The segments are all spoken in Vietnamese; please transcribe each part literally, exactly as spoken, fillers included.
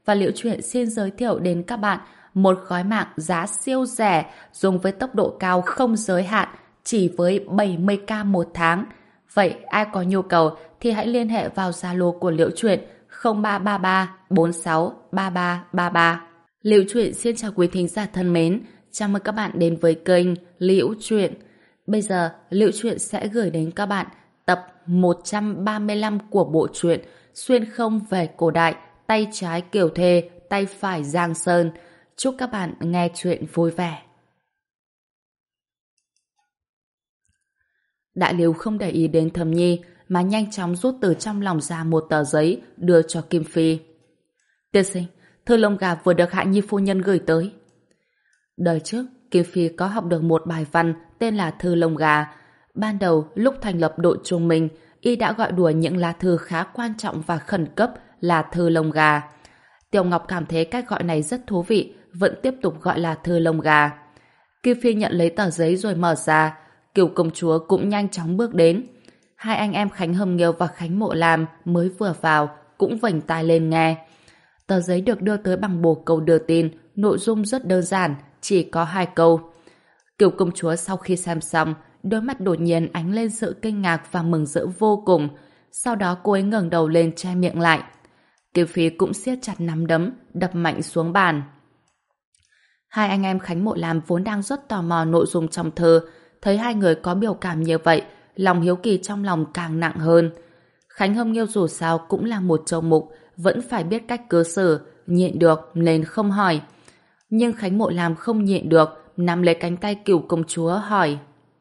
và Liễu Chuyện xin giới thiệu đến các bạn một gói mạng giá siêu rẻ dùng với tốc độ cao không giới hạn chỉ với bảy mươi k một tháng. Vậy ai có nhu cầu thì hãy liên hệ vào Zalo của Liễu Chuyện không ba ba ba bốn sáu ba ba ba ba. Liễu Chuyện xin chào quý thính giả thân mến, chào mừng các bạn đến với kênh Liễu Chuyện. Bây giờ Liễu Chuyện sẽ gửi đến các bạn tập một trăm ba mươi lăm của bộ truyện Xuyên không về cổ đại, tay trái Kiều Thê, tay phải Giang Sơn. Chúc các bạn nghe chuyện vui vẻ. Đại Liếu không để ý đến Thẩm Nhi mà nhanh chóng rút từ trong lòng ra một tờ giấy đưa cho Kim Phi. Tiên sinh, thư lông gà vừa được Hạ Nhi phu nhân gửi tới. Đời trước, Kim Phi có học được một bài văn tên là Thư lông gà. Ban đầu, lúc thành lập đội trung minh, y đã gọi đùa những lá thư khá quan trọng và khẩn cấp là thư lông gà. Tiểu Ngọc cảm thấy cách gọi này rất thú vị, vẫn tiếp tục gọi là thư lông gà. Kim Phi nhận lấy tờ giấy rồi mở ra, Kiều công chúa cũng nhanh chóng bước đến. Hai anh em Khánh Hâm Nghiêu và Khánh Mộ Lam mới vừa vào, cũng vểnh tai lên nghe. Tờ giấy được đưa tới bằng bồ câu đưa tin, nội dung rất đơn giản, chỉ có hai câu. Kiều công chúa sau khi xem xong, đôi mắt đột nhiên ánh lên sự kinh ngạc và mừng rỡ vô cùng. Sau đó cô ấy ngẩng đầu lên che miệng lại. Kim Phi cũng siết chặt nắm đấm, đập mạnh xuống bàn. Hai anh em Khánh Mộ Lam vốn đang rất tò mò nội dung trong thư, thấy hai người có biểu cảm như vậy, lòng hiếu kỳ trong lòng càng nặng hơn. Khánh Hâm Nghiêu dù sao cũng là một châu mục, vẫn phải biết cách cư xử, nhịn được nên không hỏi. Nhưng Khánh Mộ Lam không nhịn được, nắm lấy cánh tay Cửu công chúa hỏi: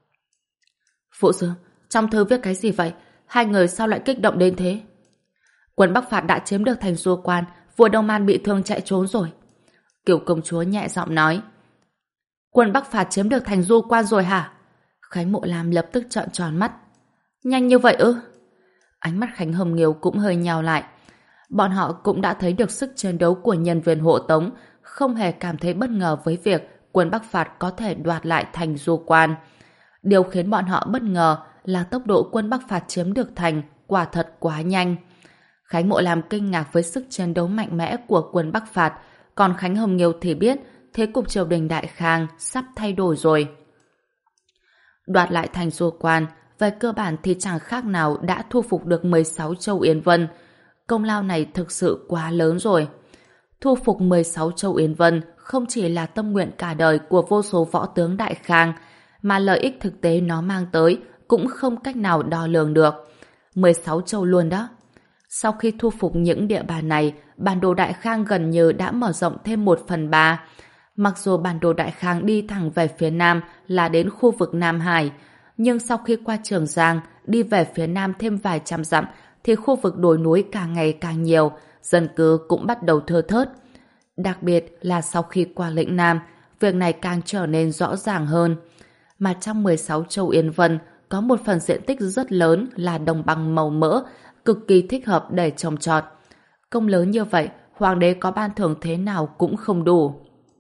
Phụ sư, trong thư viết cái gì vậy? Hai người sao lại kích động đến thế? Quân Bắc Phạt đã chiếm được thành Du Quan, vua Đông Man bị thương chạy trốn rồi. Cửu công chúa nhẹ giọng nói. Quân Bắc Phạt chiếm được thành Du Quan rồi hả? Khánh Mộ Lam lập tức trợn tròn mắt. Nhanh như vậy ư? Ánh mắt Khánh Hâm Nghiêu cũng hơi nhào lại. Bọn họ cũng đã thấy được sức chiến đấu của nhân viên hộ tống, không hề cảm thấy bất ngờ với việc quân Bắc Phạt có thể đoạt lại thành Du Quan. Điều khiến bọn họ bất ngờ là tốc độ quân Bắc Phạt chiếm được thành quả thật quá nhanh. Khánh Mộ Lam kinh ngạc với sức chiến đấu mạnh mẽ của quân Bắc Phạt, còn Khánh Hâm Nghiêu thì biết thế cục triều đình Đại Khang sắp thay đổi rồi. Đoạt lại thành Du Quan, về cơ bản thì chẳng khác nào đã thu phục được mười sáu châu Yến Vân. Công lao này thực sự quá lớn rồi. Thu phục mười sáu châu Yến Vân không chỉ là tâm nguyện cả đời của vô số võ tướng Đại Khang, mà lợi ích thực tế nó mang tới cũng không cách nào đo lường được. mười sáu châu luôn đó. Sau khi thu phục những địa bàn này, bản đồ Đại Khang gần như đã mở rộng thêm một phần ba. Mặc dù bản đồ Đại Khang đi thẳng về phía nam là đến khu vực Nam Hải, nhưng sau khi qua Trường Giang, đi về phía nam thêm vài trăm dặm, thì khu vực đồi núi càng ngày càng nhiều, dân cư cũng bắt đầu thưa thớt. Đặc biệt là sau khi qua lĩnh Nam, việc này càng trở nên rõ ràng hơn. Mà trong mười sáu châu Yên Vân, có một phần diện tích rất lớn là đồng bằng màu mỡ, cực kỳ thích hợp để trồng trọt. Công lớn như vậy, hoàng đế có ban thưởng thế nào cũng không đủ.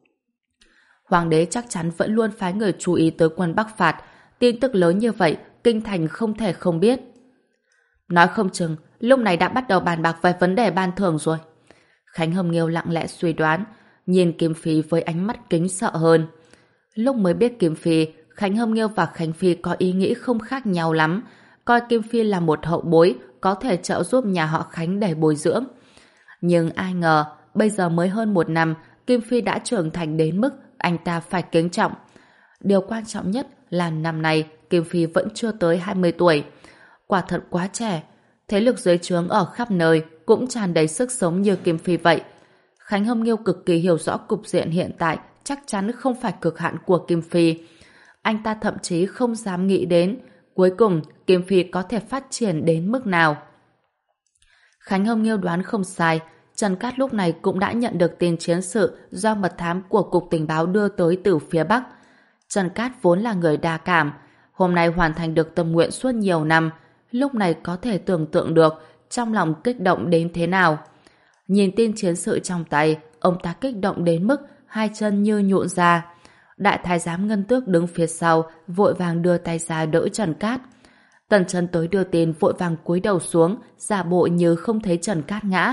Hoàng đế chắc chắn vẫn luôn phái người chú ý tới quân Bắc Phạt. Tin tức lớn như vậy, kinh thành không thể không biết. Nói không chừng, lúc này đã bắt đầu bàn bạc về vấn đề ban thưởng rồi. Khánh Hâm Nghiêu lặng lẽ suy đoán, nhìn Kim Phi với ánh mắt kính sợ hơn. Lúc mới biết Kim Phi, Khánh Hâm Nghiêu và Khánh Phi có ý nghĩ không khác nhau lắm, coi Kim Phi là một hậu bối có thể trợ giúp nhà họ Khánh để bồi dưỡng. Nhưng ai ngờ, bây giờ mới hơn một năm, Kim Phi đã trưởng thành đến mức anh ta phải kính trọng. Điều quan trọng nhất là năm nay Kim Phi vẫn chưa tới hai mươi tuổi. Quả thật quá trẻ. Thế lực dưới trướng ở khắp nơi cũng tràn đầy sức sống như Kim Phi vậy. Khánh Hâm Nghiêu cực kỳ hiểu rõ cục diện hiện tại chắc chắn không phải cực hạn của Kim Phi. Anh ta thậm chí không dám nghĩ đến cuối cùng Kim Phi có thể phát triển đến mức nào. Khánh Hâm Nghiêu đoán không sai, Trần Cát lúc này cũng đã nhận được tin chiến sự do mật thám của Cục Tình báo đưa tới từ phía Bắc. Trần Cát vốn là người đa cảm, hôm nay hoàn thành được tâm nguyện suốt nhiều năm, lúc này có thể tưởng tượng được trong lòng kích động đến thế nào. Nhìn tin chiến sự trong tay, ông ta kích động đến mức hai chân như nhũn ra. Đại thái giám Ngân Tước đứng phía sau, vội vàng đưa tay ra đỡ Trần Cát. Tần Chân tới đưa tin vội vàng cúi đầu xuống, giả bộ như không thấy Trần Cát ngã.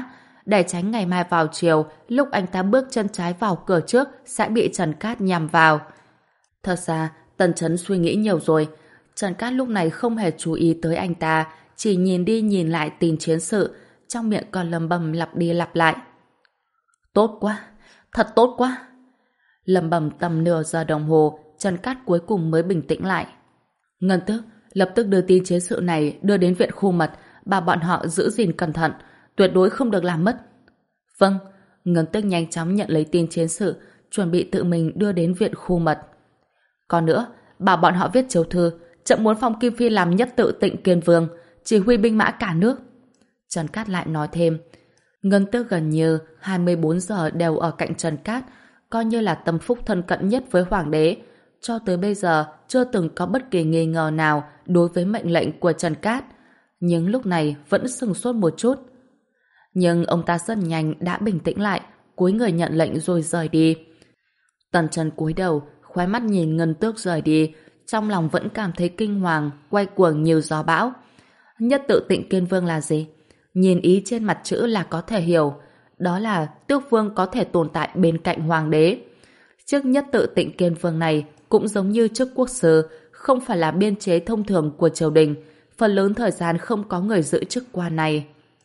để tránh ngày mai vào chiều, lúc anh ta bước chân trái vào cửa trước sẽ bị Trần Cát nhằm vào. Thật ra, Tần Chấn suy nghĩ nhiều rồi. Trần Cát lúc này không hề chú ý tới anh ta, chỉ nhìn đi nhìn lại tin chiến sự, trong miệng còn lầm bầm lặp đi lặp lại. Tốt quá, thật tốt quá. Lầm bầm tầm nửa giờ đồng hồ, Trần Cát cuối cùng mới bình tĩnh lại. Ngân Tước, lập tức đưa tin chiến sự này đưa đến viện khu mật, bảo bọn họ giữ gìn cẩn thận, tuyệt đối không được làm mất. Vâng, Ngân Tước nhanh chóng nhận lấy tin chiến sự, chuẩn bị tự mình đưa đến viện khu mật. Còn nữa, bảo bọn họ viết chiếu thư, chậm muốn phong Kim Phi làm nhất tự Tịnh Kiên Vương, chỉ huy binh mã cả nước. Trần Cát lại nói thêm, Ngân Tước gần như hai mươi bốn giờ đều ở cạnh Trần Cát, coi như là tâm phúc thân cận nhất với Hoàng đế. Cho tới bây giờ chưa từng có bất kỳ nghi ngờ nào đối với mệnh lệnh của Trần Cát, nhưng lúc này vẫn sừng sốt một chút. Nhưng ông ta rất nhanh đã bình tĩnh lại, cúi người nhận lệnh rồi rời đi. Tần Trần cúi đầu, khóe mắt nhìn Ngân Tước rời đi, trong lòng vẫn cảm thấy kinh hoàng, quay cuồng như gió bão. Nhất tự Tịnh Kiên Vương là gì? Nhìn ý trên mặt chữ là có thể hiểu, đó là tước vương có thể tồn tại bên cạnh hoàng đế. Chức nhất tự Tịnh Kiên Vương này cũng giống như chức quốc sư, không phải là biên chế thông thường của triều đình, phần lớn thời gian không có người giữ chức quan này.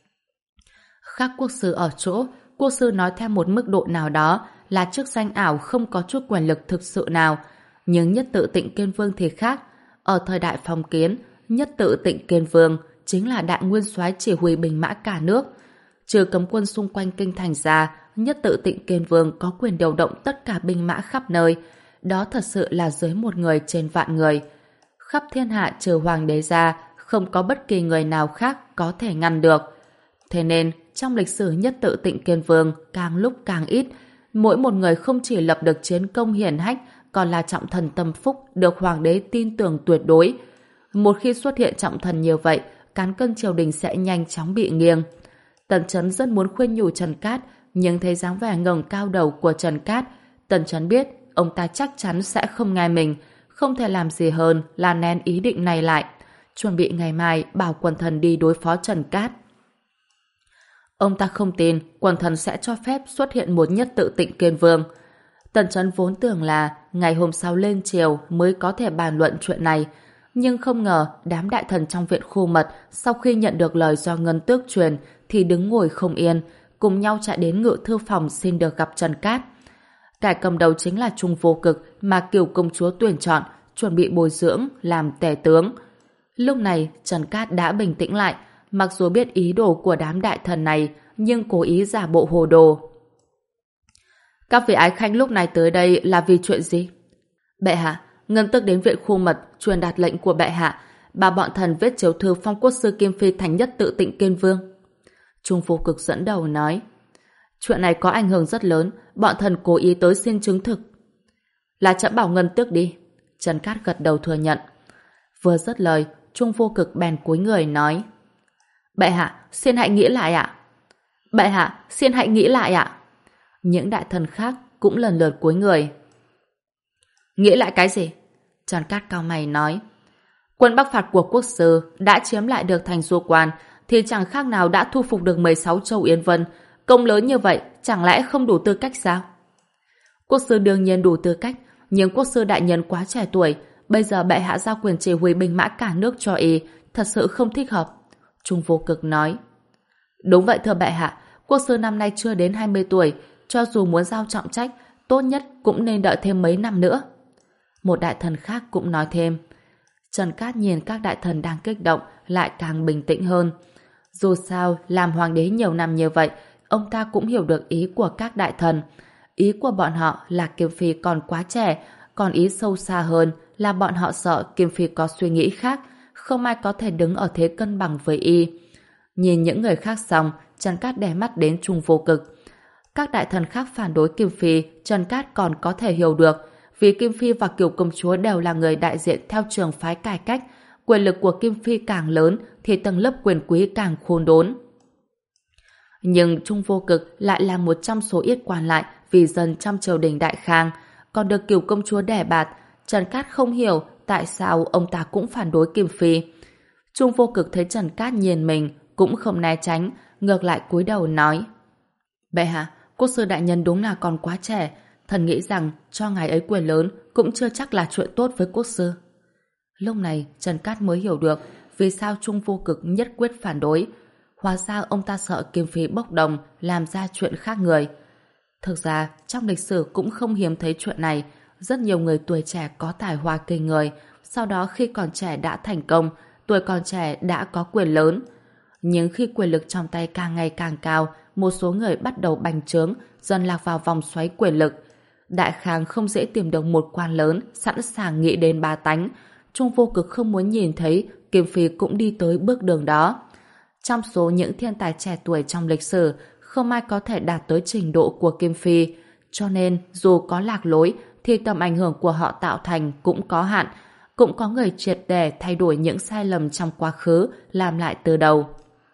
Khác quốc sư ở chỗ, quốc sư nói theo một mức độ nào đó là chức danh ảo không có chút quyền lực thực sự nào, nhưng nhất tự Tịnh Kiên Vương thì khác. Ở thời đại phong kiến, nhất tự Tịnh Kiên Vương chính là đại nguyên soái chỉ huy binh mã cả nước. Trừ cấm quân xung quanh kinh thành ra, nhất tự Tịnh Kiên Vương có quyền điều động tất cả binh mã khắp nơi. Đó thật sự là dưới một người trên vạn người. Khắp thiên hạ trừ hoàng đế ra, không có bất kỳ người nào khác có thể ngăn được. Thế nên, trong lịch sử nhất tự Tịnh Kiên Vương càng lúc càng ít, mỗi một người không chỉ lập được chiến công hiển hách, còn là trọng thần tâm phúc được hoàng đế tin tưởng tuyệt đối. Một khi xuất hiện trọng thần như vậy, cán cân triều đình sẽ nhanh chóng bị nghiêng. Tần Chấn rất muốn khuyên nhủ Trần Cát, nhưng thấy dáng vẻ ngẩng cao đầu của Trần Cát, Tần Chấn biết ông ta chắc chắn sẽ không nghe mình, không thể làm gì hơn là nén ý định này lại, chuẩn bị ngày mai bảo quần thần đi đối phó Trần Cát. Ông ta không tin quần thần sẽ cho phép xuất hiện một nhất tự Tịnh Kiên Vương. Tần Chấn vốn tưởng là ngày hôm sau lên triều mới có thể bàn luận chuyện này, nhưng không ngờ đám đại thần trong viện khu mật sau khi nhận được lời do Ngân Tước truyền thì đứng ngồi không yên, cùng nhau chạy đến ngự thư phòng xin được gặp Trần Cát. Kẻ cầm đầu chính là Trung Vô Cực mà Kiều công chúa tuyển chọn, chuẩn bị bồi dưỡng làm tể tướng. Lúc này Trần Cát đã bình tĩnh lại, mặc dù biết ý đồ của đám đại thần này, nhưng cố ý giả bộ hồ đồ. Các vị ái khanh lúc này tới đây là vì chuyện gì? Bệ hạ, Ngân Tước đến viện khu mật truyền đạt lệnh của bệ hạ, bà bọn thần viết chiếu thư phong quốc sư Kim Phi thành nhất tự Tịnh Kiên Vương. Trung Vô Cực dẫn đầu nói, chuyện này có ảnh hưởng rất lớn, bọn thần cố ý tới xin chứng thực. Là trẫm bảo Ngân Tước đi. Trần Cát gật đầu thừa nhận. Vừa dứt lời, Trung Vô Cực bèn cúi người nói, bệ hạ, xin hãy nghĩ lại ạ. Bệ hạ, xin hãy nghĩ lại ạ. Những đại thần khác cũng lần lượt cúi người. Nghĩ lại cái gì? Trần Cát cau mày nói, quân bắc phạt của quốc sư đã chiếm lại được thành Du Quan, thì chẳng khác nào đã thu phục được mười sáu châu Yến Vân. Công lớn như vậy, chẳng lẽ không đủ tư cách sao? Quốc sư đương nhiên đủ tư cách, nhưng quốc sư đại nhân quá trẻ tuổi, bây giờ bệ hạ giao quyền chỉ huy binh mã cả nước cho y, thật sự không thích hợp. Trung Vô Cực nói, đúng vậy thưa bệ hạ, quốc sư năm nay chưa đến hai mươi tuổi, cho dù muốn giao trọng trách, tốt nhất cũng nên đợi thêm mấy năm nữa. Một đại thần khác cũng nói thêm. Trần Cát nhìn các đại thần đang kích động lại càng bình tĩnh hơn. Dù sao, làm hoàng đế nhiều năm như vậy, ông ta cũng hiểu được ý của các đại thần. Ý của bọn họ là Kim Phi còn quá trẻ, còn ý sâu xa hơn là bọn họ sợ Kim Phi có suy nghĩ khác, không ai có thể đứng ở thế cân bằng với y. Nhìn những người khác xong, Trần Cát đè mắt đến Trung Vô Cực. Các đại thần khác phản đối Kim Phi, Trần Cát còn có thể hiểu được, vì Kim Phi và Kiều công chúa đều là người đại diện theo trường phái cải cách, quyền lực của Kim Phi càng lớn thì tầng lớp quyền quý càng khôn đốn. Nhưng Trung Vô Cực lại là một trong số ít quan lại vì dân trong triều đình Đại Khang, còn được Kiều công chúa đẻ bạt. Trần Cát không hiểu tại sao ông ta cũng phản đối Kim Phi. Trung Vô Cực thấy Trần Cát nhìn mình cũng không né tránh, ngược lại cúi đầu nói, Bệ hạ, quốc sư đại nhân đúng là còn quá trẻ. Thần nghĩ rằng cho ngài ấy quyền lớn cũng chưa chắc là chuyện tốt với quốc sư. Lúc này Trần Cát mới hiểu được vì sao Trung Vô Cực nhất quyết phản đối. Hóa ra ông ta sợ Kim Phi bốc đồng làm ra chuyện khác người. Thực ra trong lịch sử cũng không hiếm thấy chuyện này. Rất nhiều người tuổi trẻ có tài hoa kinh người, sau đó khi còn trẻ đã thành công, tuổi còn trẻ đã có quyền lớn. Nhưng khi quyền lực trong tay càng ngày càng cao, một số người bắt đầu bành trướng, dần lạc vào vòng xoáy quyền lực. Đại Khang không dễ tìm được một quan lớn sẵn sàng nghĩ đến ba tánh. Trung Vô Cực không muốn nhìn thấy Kim Phi cũng đi tới bước đường đó. Trong số những thiên tài trẻ tuổi trong lịch sử, không ai có thể đạt tới trình độ của Kim Phi. Cho nên, dù có lạc lối, thì tầm ảnh hưởng của họ tạo thành cũng có hạn. Cũng có người triệt để thay đổi những sai lầm trong quá khứ, làm lại từ đầu.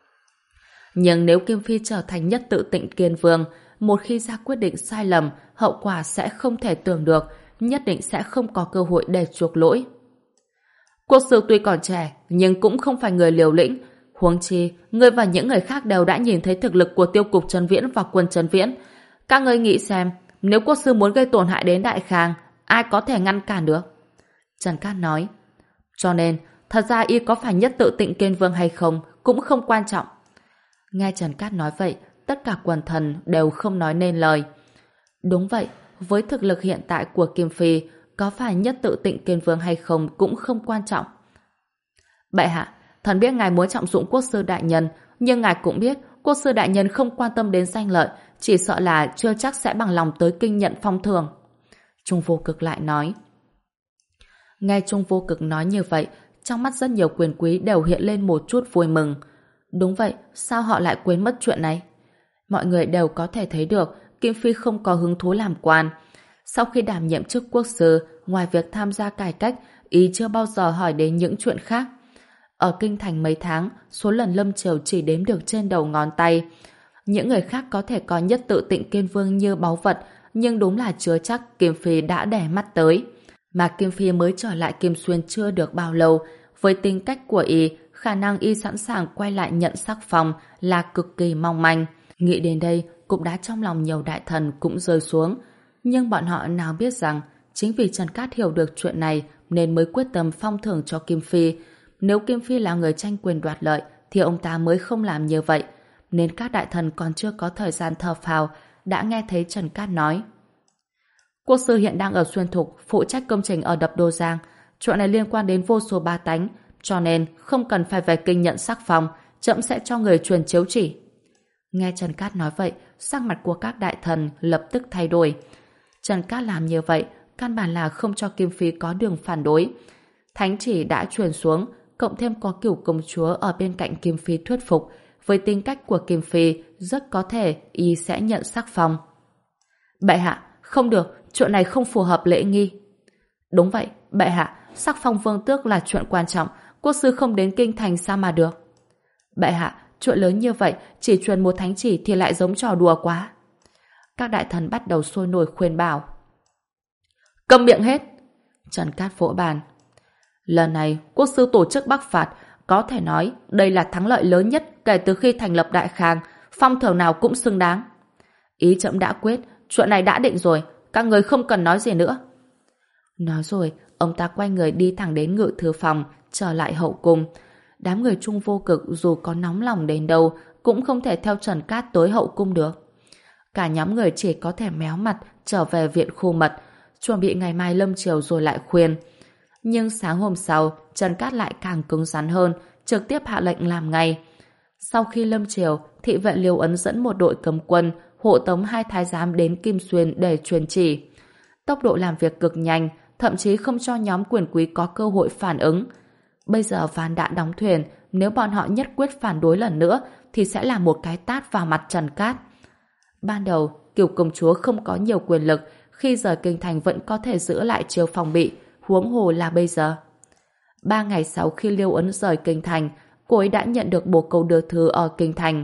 Nhưng nếu Kim Phi trở thành nhất tự Tịnh Kiên Vương, một khi ra quyết định sai lầm, hậu quả sẽ không thể tưởng được, nhất định sẽ không có cơ hội để chuộc lỗi. Quốc sư tuy còn trẻ, nhưng cũng không phải người liều lĩnh. Huống chi, ngươi và những người khác đều đã nhìn thấy thực lực của tiêu cục Trấn Viễn và quân Trấn Viễn. Các ngươi nghĩ xem, nếu quốc sư muốn gây tổn hại đến Đại Khang, ai có thể ngăn cản được? Trần Cát nói. Cho nên, thật ra y có phải nhất tự Tịnh Kiên Vương hay không cũng không quan trọng. Nghe Trần Cát nói vậy, tất cả quần thần đều không nói nên lời. Đúng vậy, với thực lực hiện tại của Kim Phi, có phải nhất tự Tịnh Kiên Vương hay không cũng không quan trọng. Bệ hạ, thần biết ngài muốn trọng dụng quốc sư đại nhân, nhưng ngài cũng biết quốc sư đại nhân không quan tâm đến danh lợi, chỉ sợ là chưa chắc sẽ bằng lòng tới kinh nhận phong thưởng. Trung Vô Cực lại nói. Nghe Trung Vô Cực nói như vậy, trong mắt rất nhiều quyền quý đều hiện lên một chút vui mừng. Đúng vậy, sao họ lại quên mất chuyện này? Mọi người đều có thể thấy được Kim Phi không có hứng thú làm quan. Sau khi đảm nhiệm chức quốc sư, ngoài việc tham gia cải cách, ý chưa bao giờ hỏi đến những chuyện khác. Ở kinh thành mấy tháng, số lần lâm triều chỉ đếm được trên đầu ngón tay. Những người khác có thể coi nhất tự Tịnh Kiên Vương như báu vật, nhưng đúng là chưa chắc Kim Phi đã để mắt tới. Mà Kim Phi mới trở lại Kim Xuyên chưa được bao lâu, với tính cách của y, khả năng y sẵn sàng quay lại nhận sắc phong là cực kỳ mong manh. Nghĩ đến đây, cũng đã trong lòng nhiều đại thần cũng rơi xuống. Nhưng bọn họ nào biết rằng, chính vì Trần Cát hiểu được chuyện này nên mới quyết tâm phong thưởng cho Kim Phi. Nếu Kim Phi là người tranh quyền đoạt lợi, thì ông ta mới không làm như vậy. Nên các đại thần còn chưa có thời gian thở phào, đã nghe thấy Trần Cát nói. Quốc sư hiện đang ở Xuyên Thục, phụ trách công trình ở Đập Đô Giang. Chuyện này liên quan đến vô số ba tánh, cho nên không cần phải về kinh nhận sắc phong, trẫm sẽ cho người truyền chiếu chỉ. Nghe Trần Cát nói vậy, sắc mặt của các đại thần lập tức thay đổi. Trần Cát làm như vậy, căn bản là không cho Kim Phi có đường phản đối. Thánh chỉ đã truyền xuống, cộng thêm có Cửu công chúa ở bên cạnh Kim Phi thuyết phục, với tính cách của Kim Phi, rất có thể y sẽ nhận sắc phong. Bệ hạ, không được, chuyện này không phù hợp lễ nghi. Đúng vậy, bệ hạ, sắc phong vương tước là chuyện quan trọng, quốc sư không đến kinh thành sao mà được. Bệ hạ, chuyện lớn như vậy, chỉ truyền một thánh chỉ thì lại giống trò đùa quá. Các đại thần bắt đầu sôi nổi khuyên bảo. Câm miệng hết! Trần Cát vỗ bàn. Lần này, quốc sư tổ chức bắc phạt, có thể nói đây là thắng lợi lớn nhất kể từ khi thành lập Đại Khang, phong thưởng nào cũng xứng đáng. Ý trẫm đã quyết, chuyện này đã định rồi, các người không cần nói gì nữa. Nói rồi, ông ta quay người đi thẳng đến ngự thư phòng, trở lại hậu cung. Đám người Trung Vô Cực dù có nóng lòng đến đâu, cũng không thể theo Trần Cát tới hậu cung được. Cả nhóm người chỉ có thể méo mặt trở về viện khu mật, chuẩn bị ngày mai lâm triều rồi lại khuyên. Nhưng sáng hôm sau, Trần Cát lại càng cứng rắn hơn, trực tiếp hạ lệnh làm ngay. Sau khi lâm triều, thị vệ Liêu Ấn dẫn một đội cấm quân hộ tống hai thái giám đến Kim Xuyên để truyền chỉ. Tốc độ làm việc cực nhanh, thậm chí không cho nhóm quyền quý có cơ hội phản ứng. Bây giờ ván đã đóng thuyền, nếu bọn họ nhất quyết phản đối lần nữa thì sẽ là một cái tát vào mặt Trần Cát. Ban đầu, Cửu công chúa không có nhiều quyền lực, khi rời kinh thành vẫn có thể giữ lại chiêu phòng bị, huống hồ là bây giờ. Ba ngày sau khi Liêu Ấn rời kinh thành, cô ấy đã nhận được bồ câu đưa thư ở kinh thành.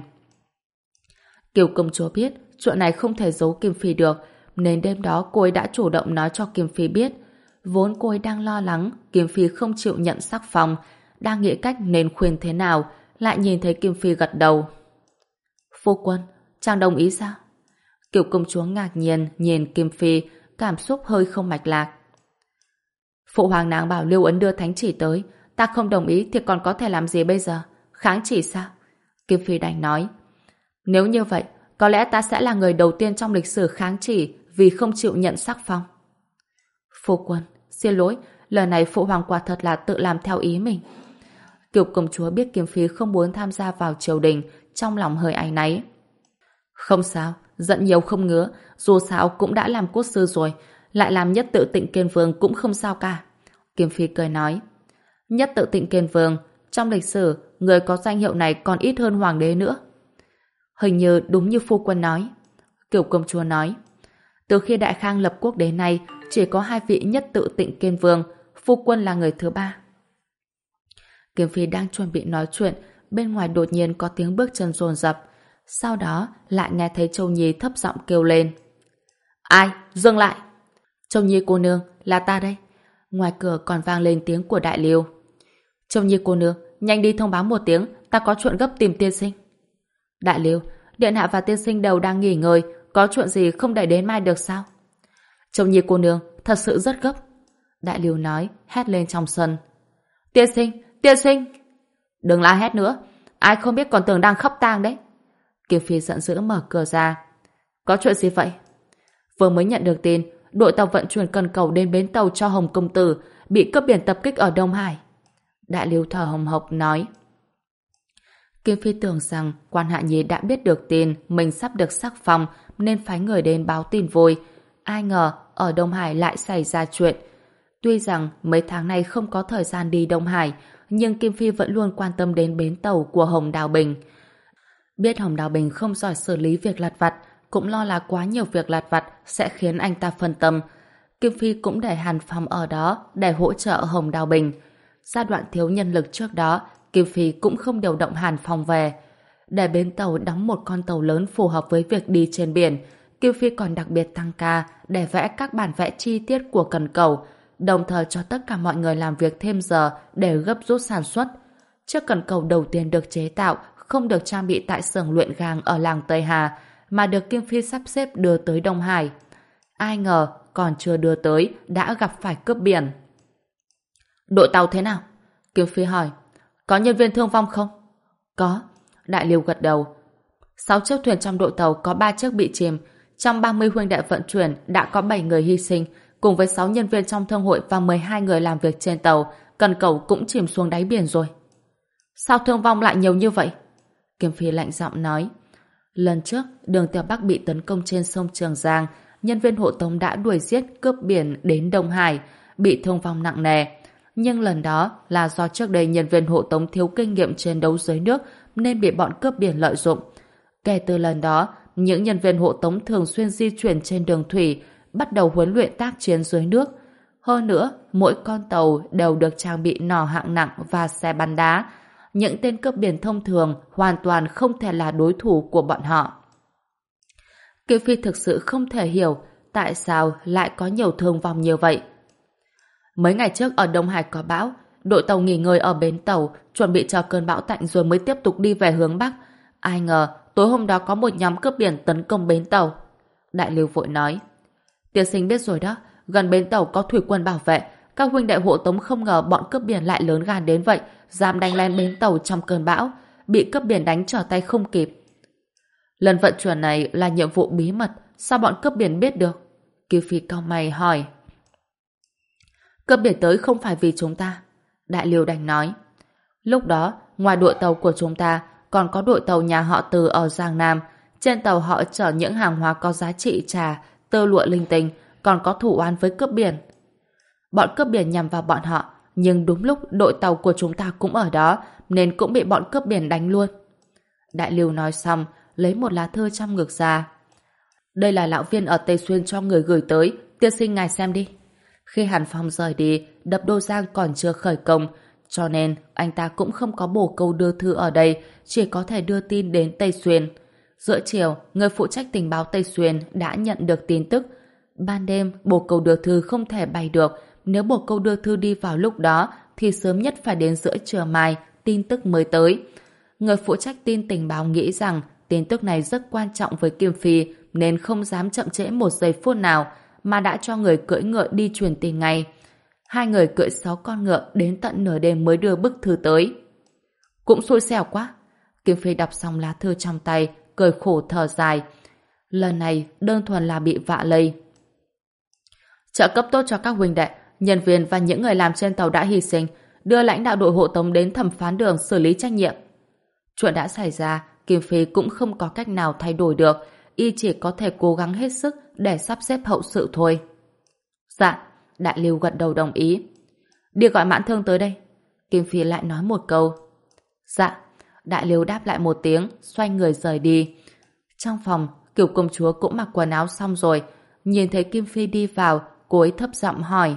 Cửu công chúa biết chuyện này không thể giấu Kim Phi được, nên đêm đó cô ấy đã chủ động nói cho Kim Phi biết. Vốn cô ấy đang lo lắng Kim Phi không chịu nhận sắc phong, đang nghĩ cách nên khuyên thế nào, lại nhìn thấy Kim Phi gật đầu. Phu quân, chàng đồng ý sao? Cửu công chúa ngạc nhiên nhìn Kim Phi, cảm xúc hơi không mạch lạc. Phụ hoàng nàng bảo Lưu Ấn đưa thánh chỉ tới, ta không đồng ý thì còn có thể làm gì bây giờ? Kháng chỉ sao? Kim Phi đành nói. Nếu như vậy, có lẽ ta sẽ là người đầu tiên trong lịch sử kháng chỉ vì không chịu nhận sắc phong. Phu quân, xin lỗi, lần này phụ hoàng quả thật là tự làm theo ý mình. Cửu công chúa biết Kim Phi không muốn tham gia vào triều đình, trong lòng hơi áy náy. Không sao, giận nhiều không ngứa, dù sao cũng đã làm quốc sư rồi, lại làm nhất tự Tịnh Kiên Vương cũng không sao cả. Kim Phi cười nói. Nhất tự Tịnh Kiên Vương, trong lịch sử, người có danh hiệu này còn ít hơn hoàng đế nữa. Hình như đúng như phu quân nói. Cửu công chúa nói. Từ khi Đại Khang lập quốc đến nay, chỉ có hai vị nhất tự Tịnh Kiên Vương, phu quân là người thứ ba. Kim Phi đang chuẩn bị nói chuyện, bên ngoài đột nhiên có tiếng bước chân dồn dập. Sau đó lại nghe thấy Châu Nhi thấp giọng kêu lên. Ai? Dừng lại! Châu Nhi cô nương, là ta đây. Ngoài cửa còn vang lên tiếng của Đại Liêu. Châu Nhi cô nương, nhanh đi thông báo một tiếng, ta có chuyện gấp tìm tiên sinh. Đại Liêu, điện hạ và tiên sinh đều đang nghỉ ngơi, có chuyện gì không đẩy đến mai được sao? Châu Nhi cô nương, thật sự rất gấp. Đại Liêu nói, hét lên trong sân. Tiên sinh, tiên sinh! Đừng la hét nữa, ai không biết còn tưởng đang khóc tang đấy. Kim Phi giận dữ mở cửa ra. Có chuyện gì vậy? Vừa mới nhận được tin, đội tàu vận chuyển cần cầu đến bến tàu cho Hồng công tử bị cướp biển tập kích ở Đông Hải. Đại Liêu thở hồng hộc nói. Kim Phi tưởng rằng quan Hạ Nhi đã biết được tin mình sắp được sắc phong nên phái người đến báo tin vui. Ai ngờ ở Đông Hải lại xảy ra chuyện. Tuy rằng mấy tháng nay không có thời gian đi Đông Hải, nhưng Kim Phi vẫn luôn quan tâm đến bến tàu của Hồng Đào Bình. Biết Hồng Đào Bình không giỏi xử lý việc lặt vặt, cũng lo là quá nhiều việc lặt vặt sẽ khiến anh ta phân tâm. Kim Phi cũng để Hàn Phong ở đó để hỗ trợ Hồng Đào Bình. Giai đoạn thiếu nhân lực trước đó, Kim Phi cũng không điều động Hàn Phong về. Để bến tàu đóng một con tàu lớn phù hợp với việc đi trên biển, Kim Phi còn đặc biệt tăng ca để vẽ các bản vẽ chi tiết của cần cầu, đồng thời cho tất cả mọi người làm việc thêm giờ để gấp rút sản xuất. Chiếc cần cầu đầu tiên được chế tạo không được trang bị tại xưởng luyện gang ở làng Tây Hà, mà được Kim Phi sắp xếp đưa tới Đông Hải. Ai ngờ còn chưa đưa tới đã gặp phải cướp biển. Đội tàu thế nào? Kim Phi hỏi. Có nhân viên thương vong không? Có. Đại Liêu gật đầu. Sáu chiếc thuyền trong đội tàu có ba chiếc bị chìm. Trong ba mươi huynh đệ vận chuyển đã có bảy người hy sinh, cùng với sáu nhân viên trong thương hội và mười hai người làm việc trên tàu. Cần cầu cũng chìm xuống đáy biển rồi. Sao thương vong lại nhiều như vậy? Kim Phi lạnh giọng nói. Lần trước, đường Tiểu Bắc bị tấn công trên sông Trường Giang, nhân viên hộ tống đã đuổi giết cướp biển đến Đông Hải, bị thương vong nặng nề. Nhưng lần đó là do trước đây nhân viên hộ tống thiếu kinh nghiệm chiến đấu dưới nước nên bị bọn cướp biển lợi dụng. Kể từ lần đó, những nhân viên hộ tống thường xuyên di chuyển trên đường thủy, bắt đầu huấn luyện tác chiến dưới nước. Hơn nữa, mỗi con tàu đều được trang bị nỏ hạng nặng và xe bắn đá. Những tên cướp biển thông thường hoàn toàn không thể là đối thủ của bọn họ. Kim Phi thực sự không thể hiểu tại sao lại có nhiều thương vong như vậy. Mấy ngày trước ở Đông Hải có bão, đội tàu nghỉ ngơi ở bến tàu, chuẩn bị chờ cơn bão tạnh rồi mới tiếp tục đi về hướng Bắc. Ai ngờ, tối hôm đó có một nhóm cướp biển tấn công bến tàu. Đại Lưu vội nói. Tiên sinh biết rồi đó, gần bến tàu có thủy quân bảo vệ. Các huynh đệ hộ tống không ngờ bọn cướp biển lại lớn gan đến vậy, dám đánh lên bến tàu trong cơn bão, bị cướp biển đánh trở tay không kịp. Lần vận chuyển này là nhiệm vụ bí mật, sao bọn cướp biển biết được? Kiều Phi cau mày hỏi. Cướp biển tới không phải vì chúng ta. Đại Liêu đành nói. Lúc đó, ngoài đội tàu của chúng ta, còn có đội tàu nhà họ Từ ở Giang Nam. Trên tàu họ chở những hàng hóa có giá trị trà, tơ lụa linh tinh, còn có thủ oán với cướp biển. Bọn cướp biển nhằm vào bọn họ, nhưng đúng lúc đội tàu của chúng ta cũng ở đó, nên cũng bị bọn cướp biển đánh luôn. Đại Liêu nói xong, lấy một lá thư trong ngực ra. Đây là lão viên ở Tây Xuyên cho người gửi tới, tiên sinh ngài xem đi. Khi Hàn Phong rời đi, đập Đô Giang còn chưa khởi công, cho nên anh ta cũng không có bổ câu đưa thư ở đây, chỉ có thể đưa tin đến Tây Xuyên. Giữa chiều, người phụ trách tình báo Tây Xuyên đã nhận được tin tức. Ban đêm, bổ câu đưa thư không thể bay được, nếu bổ câu đưa thư đi vào lúc đó, thì sớm nhất phải đến giữa trưa mai, tin tức mới tới. Người phụ trách tin tình báo nghĩ rằng tin tức này rất quan trọng với Kim Phi, nên không dám chậm trễ một giây phút nào mà đã cho người cưỡi ngựa đi truyền tin ngay. Hai người cưỡi sáu con ngựa đến tận nửa đêm mới đưa bức thư tới. Cũng xui xẻo quá. Kim Phi đọc xong lá thư trong tay, cười khổ thở dài. Lần này đơn thuần là bị vạ lây. Trợ cấp tốt cho các huynh đệ, nhân viên và những người làm trên tàu đã hy sinh, đưa lãnh đạo đội hộ tống đến thẩm phán đường xử lý trách nhiệm. Chuyện đã xảy ra, Kim Phi cũng không có cách nào thay đổi được, y chỉ có thể cố gắng hết sức để sắp xếp hậu sự thôi. Dạ, Đại Lưu gật đầu đồng ý. Đi gọi Mãn Thương tới đây. Kim Phi lại nói một câu. Dạ, Đại Lưu đáp lại một tiếng, xoay người rời đi. Trong phòng, Cửu công chúa cũng mặc quần áo xong rồi, nhìn thấy Kim Phi đi vào, cô ấy thấp giọng hỏi.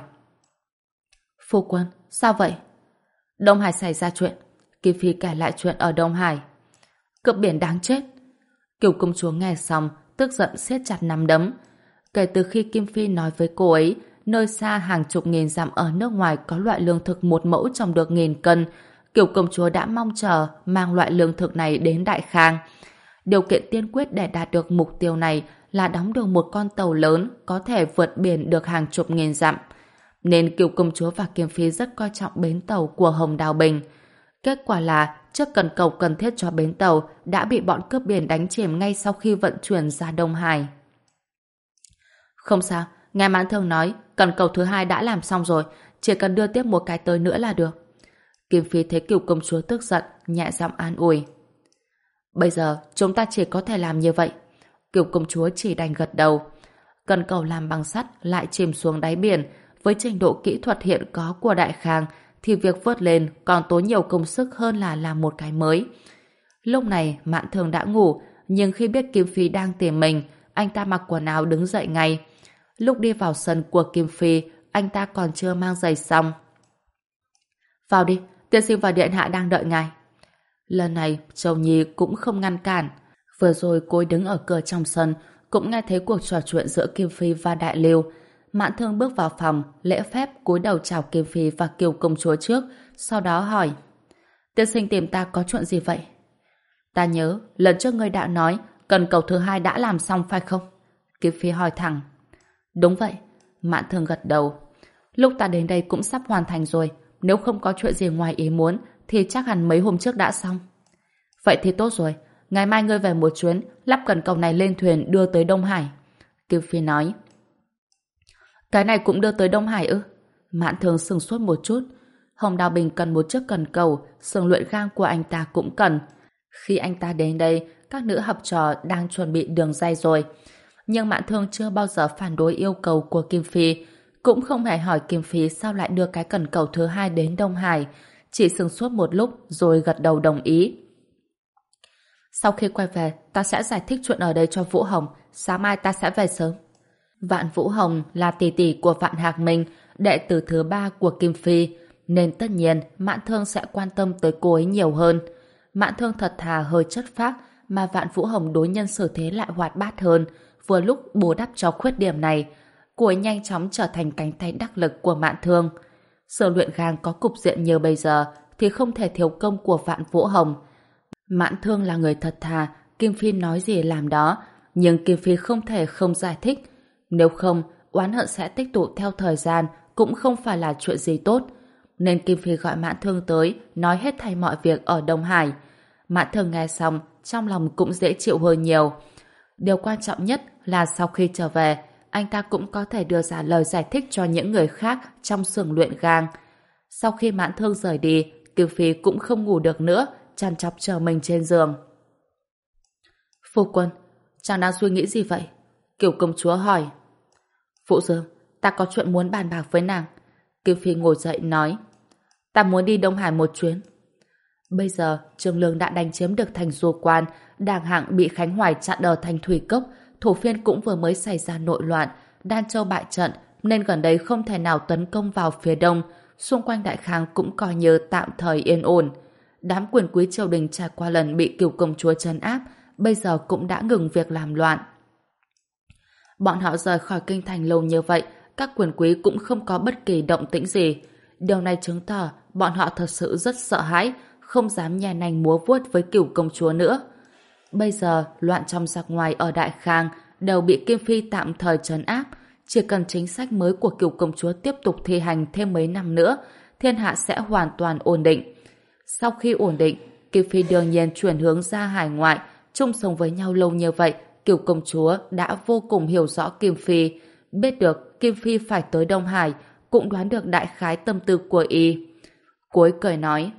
Phu quân, sao vậy? Đông Hải xảy ra chuyện. Kim Phi kể lại chuyện ở Đông Hải. Cướp biển đáng chết. Cửu công chúa nghe xong, tức giận siết chặt nắm đấm. Kể từ khi Kim Phi nói với cô ấy, nơi xa hàng chục nghìn dặm ở nước ngoài có loại lương thực một mẫu trồng được nghìn cân, Cửu công chúa đã mong chờ mang loại lương thực này đến Đại Khang. Điều kiện tiên quyết để đạt được mục tiêu này là đóng được một con tàu lớn có thể vượt biển được hàng chục nghìn dặm. Nên Cửu công chúa và Kim Phi rất coi trọng bến tàu của Hồng Đào Bình. Kết quả là chiếc cần cầu cần thiết cho bến tàu đã bị bọn cướp biển đánh chìm ngay sau khi vận chuyển ra Đông Hải. Không sao, nghe Mãn Thương nói cần cầu thứ hai đã làm xong rồi, chỉ cần đưa tiếp một cái tới nữa là được. Kim Phi thấy Cửu công chúa tức giận, nhẹ giọng an ủi. Bây giờ chúng ta chỉ có thể làm như vậy. Cửu công chúa chỉ đành gật đầu. Cần cầu làm bằng sắt lại chìm xuống đáy biển, với trình độ kỹ thuật hiện có của Đại Khang thì việc vớt lên còn tốn nhiều công sức hơn là làm một cái mới. Lúc này Mãn Thương đã ngủ, nhưng khi biết Kim Phi đang tìm mình, anh ta mặc quần áo đứng dậy ngay. Lúc đi vào sân của Kim Phi, anh ta còn chưa mang giày xong. Vào đi, tiên sinh và điện hạ đang đợi ngài. Lần này Châu Nhi cũng không ngăn cản. Vừa rồi cô ấy đứng ở cửa trong sân, cũng nghe thấy cuộc trò chuyện giữa Kim Phi và Đại Lưu. Mãn Thương bước vào phòng, lễ phép cúi đầu chào Kim Phi và Kiều công chúa trước, sau đó hỏi: Tiên sinh tìm ta có chuyện gì vậy? Ta nhớ lần trước ngươi đã nói cần cầu thứ hai đã làm xong phải không? Kim Phi hỏi thẳng. Đúng vậy. Mãn Thương gật đầu. Lúc ta đến đây cũng sắp hoàn thành rồi, nếu không có chuyện gì ngoài ý muốn thì chắc hẳn mấy hôm trước đã xong. Vậy thì tốt rồi, ngày mai ngươi về một chuyến, lắp cần cầu này lên thuyền đưa tới Đông Hải. Kim Phi nói. Cái này cũng đưa tới Đông Hải ư? Mãn Thương sửng sốt một chút. Hồng Đào Bình cần một chiếc cần cầu, xưởng luyện gang của anh ta cũng cần. Khi anh ta đến đây, các nữ học trò đang chuẩn bị đường ray rồi. Nhưng Mãn Thương chưa bao giờ phản đối yêu cầu của Kim Phi, cũng không hề hỏi Kim Phi sao lại đưa cái cần cầu thứ hai đến Đông Hải, chỉ sửng sốt một lúc rồi gật đầu đồng ý. Sau khi quay về, ta sẽ giải thích chuyện ở đây cho Vũ Hồng, sáng mai ta sẽ về sớm. Vạn Vũ Hồng là tỷ tỷ của Vạn Hạc Minh, đệ tử thứ ba của Kim Phi, nên tất nhiên Mãn Thương sẽ quan tâm tới cô ấy nhiều hơn. Mãn Thương thật thà hơi chất phác, mà Vạn Vũ Hồng đối nhân xử thế lại hoạt bát hơn, vừa lúc bù đắp cho khuyết điểm này. Cô ấy nhanh chóng trở thành cánh tay đắc lực của Mãn Thương. Sở luyện gang có cục diện như bây giờ thì không thể thiếu công của Vạn Vũ Hồng. Mãn Thương là người thật thà, Kim Phi nói gì làm đó, nhưng Kim Phi không thể không giải thích. Nếu không, oán hận sẽ tích tụ theo thời gian, cũng không phải là chuyện gì tốt. Nên Kim Phi gọi Mãn Thương tới, nói hết thảy mọi việc ở Đông Hải. Mãn Thương nghe xong, trong lòng cũng dễ chịu hơn nhiều. Điều quan trọng nhất là sau khi trở về, anh ta cũng có thể đưa ra lời giải thích cho những người khác trong xưởng luyện gang. Sau khi Mãn Thương rời đi, Kim Phi cũng không ngủ được nữa, chằn chọc chờ mình trên giường. Phu quân, chàng đang suy nghĩ gì vậy? Kiều công chúa hỏi. Phụ Dương, ta có chuyện muốn bàn bạc với nàng. Kim Phi ngồi dậy nói. Ta muốn đi Đông Hải một chuyến. Bây giờ, Trương Lương đã đánh chiếm được thành Du Quan, Đàng Hạng bị Khánh Hoài chặn ở thành Thủy Cốc, Thổ Phiên cũng vừa mới xảy ra nội loạn, Đan Châu bại trận, nên gần đây không thể nào tấn công vào phía đông, xung quanh Đại Khang cũng coi như tạm thời yên ổn. Đám quyền quý triều đình trải qua lần bị Cửu công chúa trấn áp, bây giờ cũng đã ngừng việc làm loạn. Bọn họ rời khỏi kinh thành lâu như vậy, các quyền quý cũng không có bất kỳ động tĩnh gì. Điều này chứng tỏ bọn họ thật sự rất sợ hãi, không dám nhe nanh múa vuốt với Cửu công chúa nữa. Bây giờ, loạn trong giặc ngoài ở Đại Khang đều bị Kim Phi tạm thời trấn áp. Chỉ cần chính sách mới của cửu công chúa tiếp tục thi hành thêm mấy năm nữa, thiên hạ sẽ hoàn toàn ổn định. Sau khi ổn định, Kim Phi đương nhiên chuyển hướng ra hải ngoại, chung sống với nhau lâu như vậy, cửu công chúa đã vô cùng hiểu rõ Kim Phi, biết được Kim Phi phải tới Đông Hải, cũng đoán được đại khái tâm tư của y. Cuối cười nói: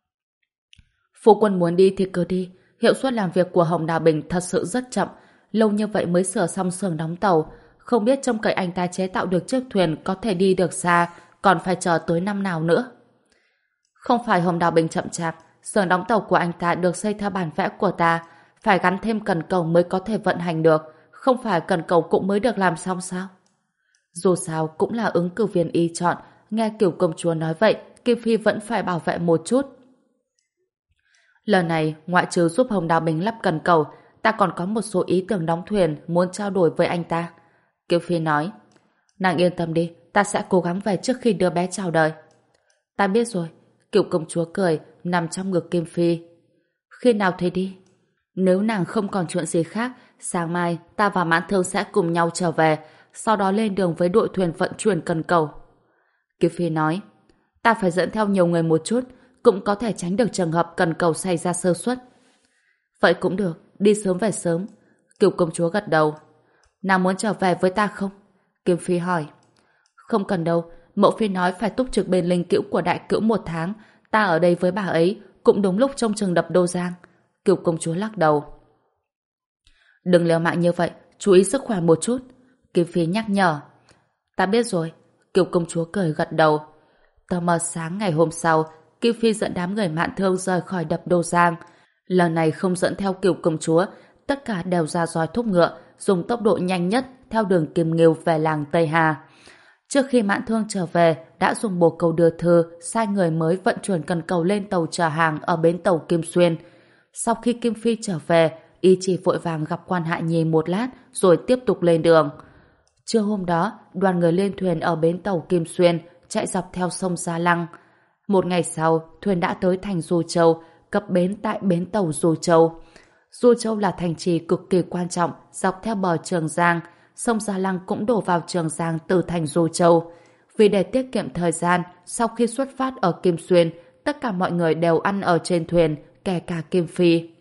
Phu quân muốn đi thì cứ đi, hiệu suất làm việc của Hồng Đào Bình thật sự rất chậm, lâu như vậy mới sửa xong xưởng đóng tàu, không biết trông cậy anh ta chế tạo được chiếc thuyền có thể đi được xa, còn phải chờ tới năm nào nữa. Không phải Hồng Đào Bình chậm chạp, xưởng đóng tàu của anh ta được xây theo bản vẽ của ta, phải gắn thêm cần cầu mới có thể vận hành được, không phải cần cầu cũng mới được làm xong sao? Dù sao cũng là ứng cử viên y chọn, nghe cửu công chúa nói vậy, Kim Phi vẫn phải bảo vệ một chút. Lần này, ngoại trừ giúp Hồng Đào Bình lắp cần cầu, ta còn có một số ý tưởng đóng thuyền muốn trao đổi với anh ta. Kim Phi nói: Nàng yên tâm đi, ta sẽ cố gắng về trước khi đứa bé chào đời. Ta biết rồi. Cửu công chúa cười, nằm trong ngực Kim Phi. Khi nào thế đi? Nếu nàng không còn chuyện gì khác, sáng mai ta và Mãn Thương sẽ cùng nhau trở về, sau đó lên đường với đội thuyền vận chuyển cần cầu. Kim Phi nói: Ta phải dẫn theo nhiều người một chút, cũng có thể tránh được trường hợp cần cầu xảy ra sơ suất. Vậy cũng được, đi sớm về sớm. Cửu công chúa gật đầu. Nàng muốn trở về với ta không? Kim Phi hỏi. Không cần đâu, mẫu phi nói phải túc trực bên linh cữu của đại cữu một tháng, ta ở đây với bà ấy cũng đúng lúc trong trường đập Đô Giang. Cửu công chúa lắc đầu. Đừng liều mạng như vậy, chú ý sức khỏe một chút. Kim Phi nhắc nhở. Ta biết rồi. Cửu công chúa cười gật đầu. Tờ mờ sáng ngày hôm sau, Kim Phi dẫn đám người Mạn Thương rời khỏi đập Đô Giang. Lần này không dẫn theo Cửu công chúa, tất cả đều ra roi thúc ngựa, dùng tốc độ nhanh nhất theo đường Kim Nghiêu về làng Tây Hà. Trước khi Mạn Thương trở về, đã dùng bồ câu đưa thư, sai người mới vận chuyển cần cầu lên tàu chở hàng ở bến tàu Kim Xuyên. Sau khi Kim Phi trở về, y chỉ vội vàng gặp quan Hạ Nhi một lát, rồi tiếp tục lên đường. Trưa hôm đó, đoàn người lên thuyền ở bến tàu Kim Xuyên, chạy dọc theo sông Gia Lăng. Một ngày sau, thuyền đã tới thành Du Châu, cập bến tại bến tàu Du Châu. Du Châu là thành trì cực kỳ quan trọng dọc theo bờ Trường Giang, sông Gia Lăng cũng đổ vào Trường Giang từ thành Du Châu. Vì để tiết kiệm thời gian, sau khi xuất phát ở Kim Xuyên, tất cả mọi người đều ăn ở trên thuyền, kể cả Kim Phi.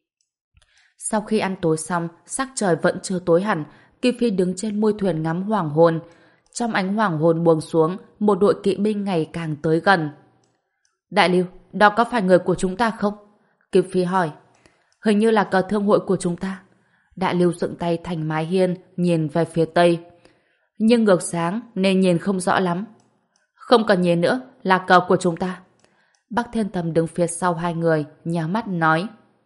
Sau khi ăn tối xong, sắc trời vẫn chưa tối hẳn, Kim Phi đứng trên mui thuyền ngắm hoàng hôn. Trong ánh hoàng hôn buông xuống, một đội kỵ binh ngày càng tới gần. Đại Lưu, đó có phải người của chúng ta không? Kim Phi hỏi. Hình như là cờ thương hội của chúng ta. Đại Lưu dựng tay thành mái hiên, nhìn về phía tây. Nhưng ngược sáng nên nhìn không rõ lắm. Không cần nhìn nữa, là cờ của chúng ta. Bắc Thiên Tầm đứng phía sau hai người, nhắm mắt nói.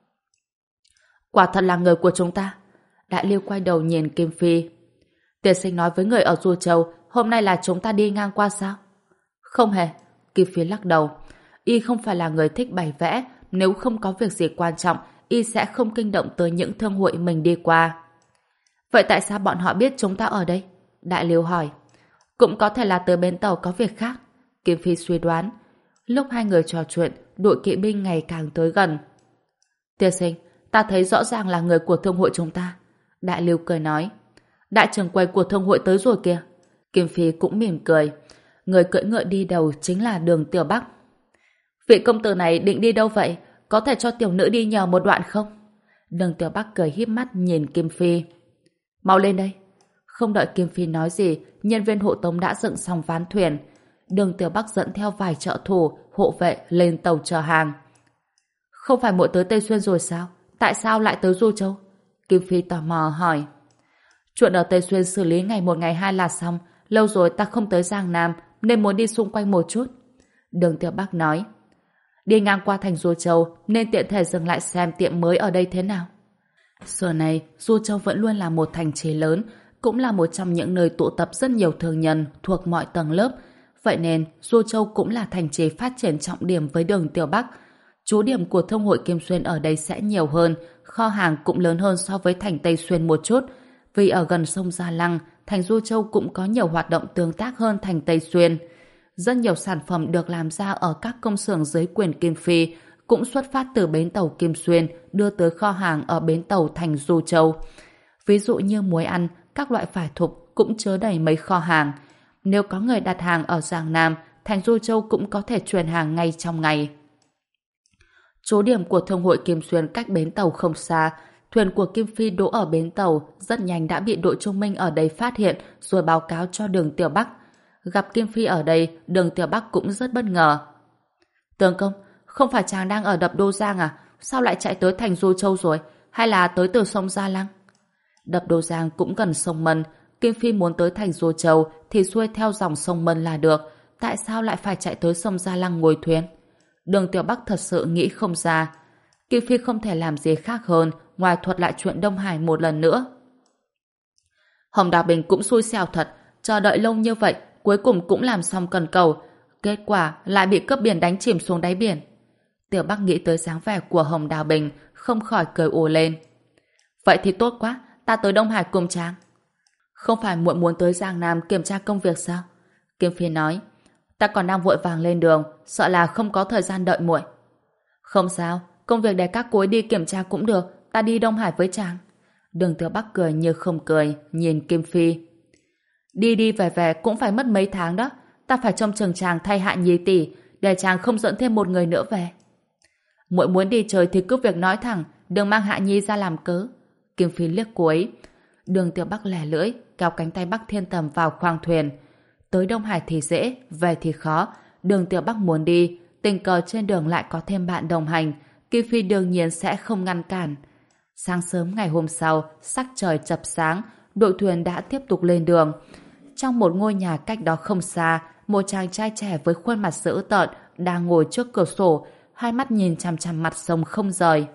Quả thật là người của chúng ta. Đại Lưu quay đầu nhìn Kim Phi. Tiên sinh nói với người ở Du Châu, hôm nay là chúng ta đi ngang qua sao? Không hề. Kim Phi lắc đầu. Y không phải là người thích bày vẽ, nếu không có việc gì quan trọng, y sẽ không kinh động tới những thương hội mình đi qua. Vậy tại sao bọn họ biết chúng ta ở đây? Đại Lưu hỏi. Cũng có thể là tới bến tàu có việc khác. Kim Phi suy đoán. Lúc hai người trò chuyện, đội kỵ binh ngày càng tới gần. Tiên sinh, ta thấy rõ ràng là người của thương hội chúng ta. Đại Lưu cười nói. Đại trưởng quầy của thương hội tới rồi kìa. Kim Phi cũng mỉm cười. Người cưỡi ngựa đi đầu chính là Đường Tiểu Bắc. Vị công tử này định đi đâu vậy? Có thể cho tiểu nữ đi nhờ một đoạn không? Đường Tiểu Bắc cười híp mắt nhìn Kim Phi. Mau lên đây. Không đợi Kim Phi nói gì, nhân viên hộ tống đã dựng xong ván thuyền. Đường Tiểu Bắc dẫn theo vài trợ thủ, hộ vệ lên tàu chở hàng. Không phải muội tới Tây Xuyên rồi sao? Tại sao lại tới Du Châu? Kim Phi tò mò hỏi. Chuyện ở Tây Xuyên xử lý ngày một ngày hai là xong. Lâu rồi ta không tới Giang Nam nên muốn đi xung quanh một chút. Đường Tiểu Bắc nói. Đi ngang qua thành Du Châu nên tiện thể dừng lại xem tiệm mới ở đây thế nào. Giờ này, Du Châu vẫn luôn là một thành trì lớn, cũng là một trong những nơi tụ tập rất nhiều thương nhân thuộc mọi tầng lớp. Vậy nên, Du Châu cũng là thành trì phát triển trọng điểm với Đường Tiểu Bắc. Trú điểm của thương hội Kim Xuyên ở đây sẽ nhiều hơn, kho hàng cũng lớn hơn so với thành Tây Xuyên một chút. Vì ở gần sông Gia Lăng, thành Du Châu cũng có nhiều hoạt động tương tác hơn thành Tây Xuyên. Rất nhiều sản phẩm được làm ra ở các công xưởng dưới quyền Kim Phi cũng xuất phát từ bến tàu Kim Xuyên đưa tới kho hàng ở bến tàu thành Du Châu. Ví dụ như muối ăn, các loại vải thục cũng chứa đầy mấy kho hàng. Nếu có người đặt hàng ở Giang Nam, thành Du Châu cũng có thể chuyển hàng ngay trong ngày. Chỗ điểm của Thương hội Kim Xuyên cách bến tàu không xa. Thuyền của Kim Phi đỗ ở bến tàu rất nhanh đã bị đội trung minh ở đây phát hiện rồi báo cáo cho Đường Tiểu Bắc. Gặp Kim Phi ở đây, Đường Tiểu Bắc cũng rất bất ngờ. Tướng công, không phải chàng đang ở đập Đô Giang à? Sao lại chạy tới thành Du Châu rồi? Hay là tới từ sông Gia Lăng? Đập Đô Giang cũng gần sông Mân. Kim Phi muốn tới thành Du Châu thì xuôi theo dòng sông Mân là được. Tại sao lại phải chạy tới sông Gia Lăng ngồi thuyền? Đường Tiểu Bắc thật sự nghĩ không ra. Kim Phi không thể làm gì khác hơn ngoài thuật lại chuyện Đông Hải một lần nữa. Hồng Đào Bình cũng xui xẻo thật, chờ đợi lâu như vậy, cuối cùng cũng làm xong cần cầu. Kết quả lại bị cướp biển đánh chìm xuống đáy biển. Tiểu Bắc nghĩ tới dáng vẻ của Hồng Đào Bình, không khỏi cười ồ lên. Vậy thì tốt quá, ta tới Đông Hải cùng chàng. Không phải muội muốn tới Giang Nam kiểm tra công việc sao? Kim Phi nói. Ta còn đang vội vàng lên đường, sợ là không có thời gian đợi muội. Không sao, công việc để các cô ấy đi kiểm tra cũng được, ta đi Đông Hải với chàng. Đường Tiểu Bắc cười như không cười, nhìn Kim Phi. Đi đi về về cũng phải mất mấy tháng đó, ta phải trông chừng chàng thay Hạ Nhi tỷ, để chàng không dẫn thêm một người nữa về. Muội muốn đi chơi thì cứ việc nói thẳng, đừng mang Hạ Nhi ra làm cớ. Kim Phi liếc cô ấy. Đường Tiểu Bắc lẻ lưỡi, kéo cánh tay Bắc Thiên Tầm vào khoang thuyền. Tới Đông Hải thì dễ, về thì khó. Đường Tiểu Bắc muốn đi, tình cờ trên đường lại có thêm bạn đồng hành. Kim Phi đương nhiên sẽ không ngăn cản. Sáng sớm ngày hôm sau, sắc trời chập sáng, đội thuyền đã tiếp tục lên đường. Trong một ngôi nhà cách đó không xa, một chàng trai trẻ với khuôn mặt dữ tợn đang ngồi trước cửa sổ, hai mắt nhìn chằm chằm mặt sông không rời.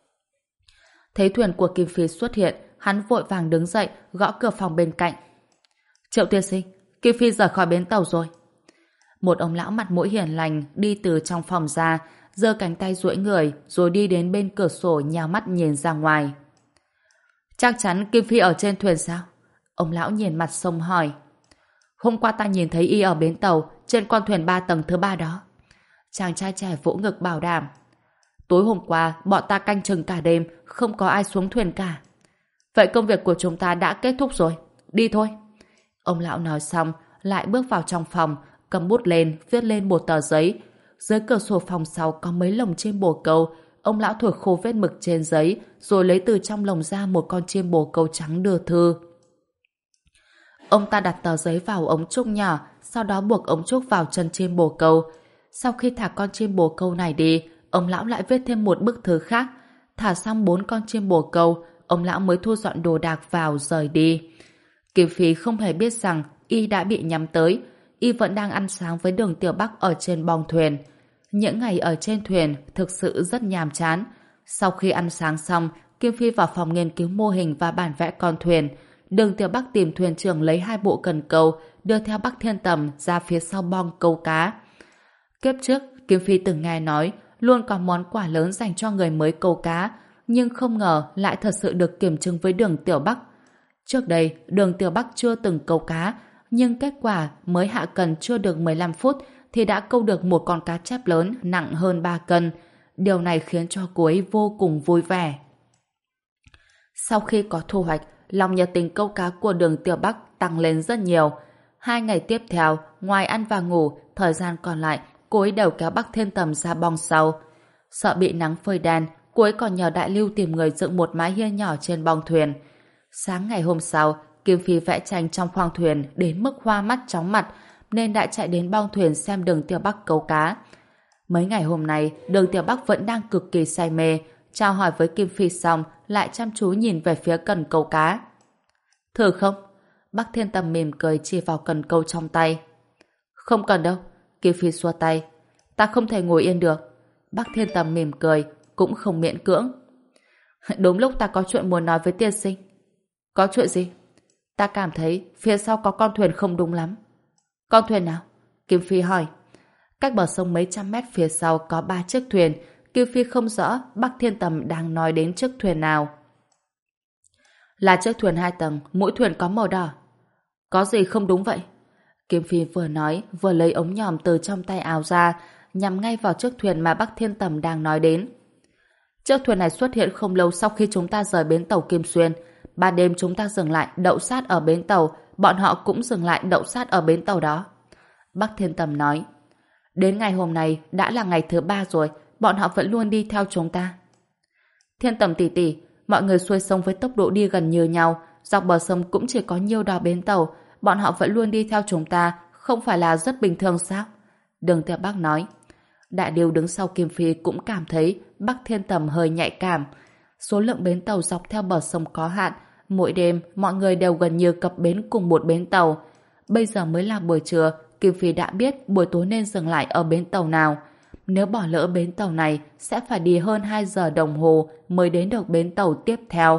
Thấy thuyền của Kim Phi xuất hiện, hắn vội vàng đứng dậy, gõ cửa phòng bên cạnh. Triệu tiên sinh, Kim Phi rời khỏi bến tàu rồi. Một ông lão mặt mũi hiền lành đi từ trong phòng ra, giơ cánh tay duỗi người, rồi đi đến bên cửa sổ nhào mắt nhìn ra ngoài. Chắc chắn Kim Phi ở trên thuyền sao? Ông lão nhìn mặt sông hỏi. Hôm qua ta nhìn thấy y ở bến tàu, trên con thuyền ba tầng thứ ba đó. Chàng trai trẻ vỗ ngực bảo đảm. Tối hôm qua, bọn ta canh chừng cả đêm, không có ai xuống thuyền cả. Vậy công việc của chúng ta đã kết thúc rồi. Đi thôi. Ông lão nói xong, lại bước vào trong phòng, cầm bút lên, viết lên một tờ giấy. Dưới cửa sổ phòng sau có mấy lồng chim bồ câu. Ông lão thổi khô vết mực trên giấy, rồi lấy từ trong lồng ra một con chim bồ câu trắng đưa thư. Ông ta đặt tờ giấy vào ống trúc nhỏ, sau đó buộc ống trúc vào chân chim bồ câu. Sau khi thả con chim bồ câu này đi, ông lão lại viết thêm một bức thư khác. Thả xong bốn con chim bồ câu, ông lão mới thu dọn đồ đạc vào rời đi. Kim Phi không hề biết rằng y đã bị nhắm tới. Y vẫn đang ăn sáng với Đường Tiểu Bắc ở trên bong thuyền. Những ngày ở trên thuyền thực sự rất nhàm chán. Sau khi ăn sáng xong, Kim Phi vào phòng nghiên cứu mô hình và bản vẽ con thuyền. Đường Tiểu Bắc tìm thuyền trưởng lấy hai bộ cần câu, đưa theo Bắc Thiên Tầm ra phía sau bong câu cá. Kiếp trước, Kim Phi từng nghe nói luôn có món quà lớn dành cho người mới câu cá, nhưng không ngờ lại thật sự được kiểm chứng với Đường Tiểu Bắc. Trước đây, Đường Tiểu Bắc chưa từng câu cá, nhưng kết quả mới hạ cần chưa được mười lăm phút thì đã câu được một con cá chép lớn nặng hơn ba cân. Điều này khiến cho cô ấy vô cùng vui vẻ. Sau khi có thu hoạch, lòng nhiệt tình câu cá của Đường Tiểu Bắc tăng lên rất nhiều. Hai ngày tiếp theo, ngoài ăn và ngủ, thời gian còn lại, cô ấy đều kéo Bắc Thiên Tầm ra bong sau. Sợ bị nắng phơi đen, cô ấy còn nhờ Đại Lưu tìm người dựng một mái hiên nhỏ trên bong thuyền. Sáng ngày hôm sau, Kim Phi vẽ tranh trong khoang thuyền đến mức hoa mắt chóng mặt, nên đã chạy đến bong thuyền xem Đường Tiểu Bắc câu cá. Mấy ngày hôm nay, Đường Tiểu Bắc vẫn đang cực kỳ say mê, chào hỏi với Kim Phi xong, lại chăm chú nhìn về phía cần câu cá. Thử không? Bắc Thiên Tầm mỉm cười chỉ vào cần câu trong tay. Không cần đâu. Kim Phi xua tay. Ta không thể ngồi yên được. Bắc Thiên Tầm mỉm cười, cũng không miễn cưỡng. Đúng lúc ta có chuyện muốn nói với tiên sinh. Có chuyện gì? Ta cảm thấy phía sau có con thuyền không đúng lắm. Con thuyền nào? Kim Phi hỏi. Cách bờ sông mấy trăm mét phía sau có ba chiếc thuyền. Kim Phi không rõ Bắc Thiên Tầm đang nói đến chiếc thuyền nào. Là chiếc thuyền hai tầng, mỗi thuyền có màu đỏ. Có gì không đúng vậy? Kim Phi vừa nói, vừa lấy ống nhòm từ trong tay áo ra, nhắm ngay vào chiếc thuyền mà Bắc Thiên Tầm đang nói đến. Chiếc thuyền này xuất hiện không lâu sau khi chúng ta rời bến tàu Kim Xuyên. ban đêm chúng ta dừng lại đậu sát ở bến tàu, bọn họ cũng dừng lại đậu sát ở bến tàu đó. Bắc Thiên Tầm nói. Đến ngày hôm nay đã là ngày thứ ba rồi, bọn họ vẫn luôn đi theo chúng ta. Thiên Tầm tỷ tỷ, mọi người xuôi sông với tốc độ đi gần như nhau, dọc bờ sông cũng chỉ có nhiêu đó bến tàu, bọn họ vẫn luôn đi theo chúng ta, không phải là rất bình thường sao? Đường Tiểu Bắc nói. Đại Điêu đứng sau Kim Phi cũng cảm thấy Bắc Thiên Tầm hơi nhạy cảm. Số lượng bến tàu dọc theo bờ sông có hạn, mỗi đêm mọi người đều gần như cập bến cùng một bến tàu. Bây giờ mới là buổi trưa, Kim Phi đã biết buổi tối nên dừng lại ở bến tàu nào. Nếu bỏ lỡ bến tàu này, sẽ phải đi hơn hai giờ đồng hồ mới đến được bến tàu tiếp theo.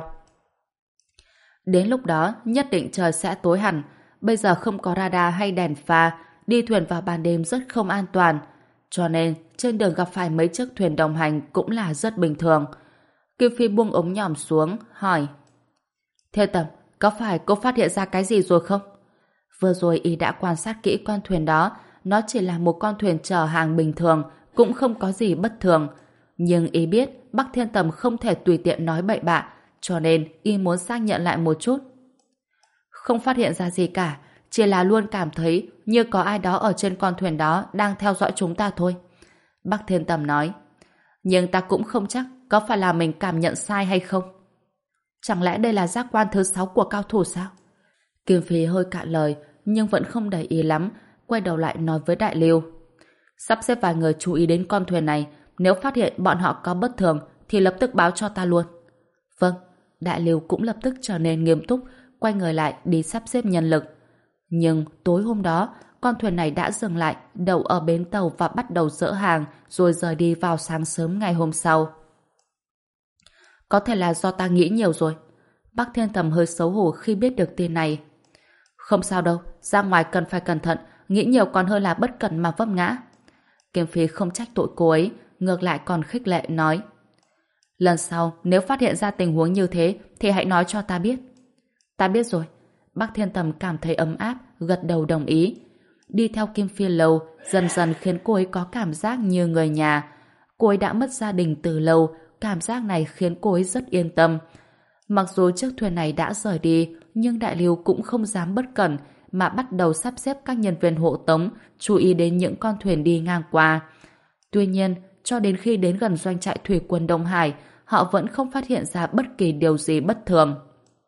Đến lúc đó, nhất định trời sẽ tối hẳn. Bây giờ không có radar hay đèn pha, đi thuyền vào ban đêm rất không an toàn. Cho nên, trên đường gặp phải mấy chiếc thuyền đồng hành cũng là rất bình thường. Kim Phi buông ống nhòm xuống, hỏi. Thiên Tầm, có phải cô phát hiện ra cái gì rồi không? Vừa rồi y đã quan sát kỹ con thuyền đó, nó chỉ là một con thuyền chở hàng bình thường, cũng không có gì bất thường. Nhưng y biết Bắc Thiên Tầm không thể tùy tiện nói bậy bạ, cho nên y muốn xác nhận lại một chút. Không phát hiện ra gì cả, chỉ là luôn cảm thấy như có ai đó ở trên con thuyền đó đang theo dõi chúng ta thôi. Bắc Thiên Tầm nói. Nhưng ta cũng không chắc có phải là mình cảm nhận sai hay không. Chẳng lẽ đây là giác quan thứ sáu của cao thủ sao? Kim Phi hơi cạn lời, nhưng vẫn không để ý lắm, quay đầu lại nói với Đại Lưu. Sắp xếp vài người chú ý đến con thuyền này, nếu phát hiện bọn họ có bất thường thì lập tức báo cho ta luôn. Vâng, Đại Lưu cũng lập tức trở nên nghiêm túc, quay người lại đi sắp xếp nhân lực. Nhưng tối hôm đó, con thuyền này đã dừng lại, đậu ở bến tàu và bắt đầu dỡ hàng, rồi rời đi vào sáng sớm ngày hôm sau. Có thể là do ta nghĩ nhiều rồi. Bắc Thiên Tầm hơi xấu hổ khi biết được tin này. Không sao đâu, ra ngoài cần phải cẩn thận, nghĩ nhiều còn hơn là bất cẩn mà vấp ngã. Kim Phi không trách tội cô ấy, ngược lại còn khích lệ nói. Lần sau, nếu phát hiện ra tình huống như thế, thì hãy nói cho ta biết. Ta biết rồi. Bắc Thiên Tầm cảm thấy ấm áp, gật đầu đồng ý. Đi theo Kim Phi lâu, dần dần khiến cô ấy có cảm giác như người nhà. Cô ấy đã mất gia đình từ lâu, cảm giác này khiến cô ấy rất yên tâm. Mặc dù chiếc thuyền này đã rời đi, nhưng Đại Lưu cũng không dám bất cẩn, mà bắt đầu sắp xếp các nhân viên hộ tống, chú ý đến những con thuyền đi ngang qua. Tuy nhiên, cho đến khi đến gần doanh trại thủy quân Đông Hải, họ vẫn không phát hiện ra bất kỳ điều gì bất thường.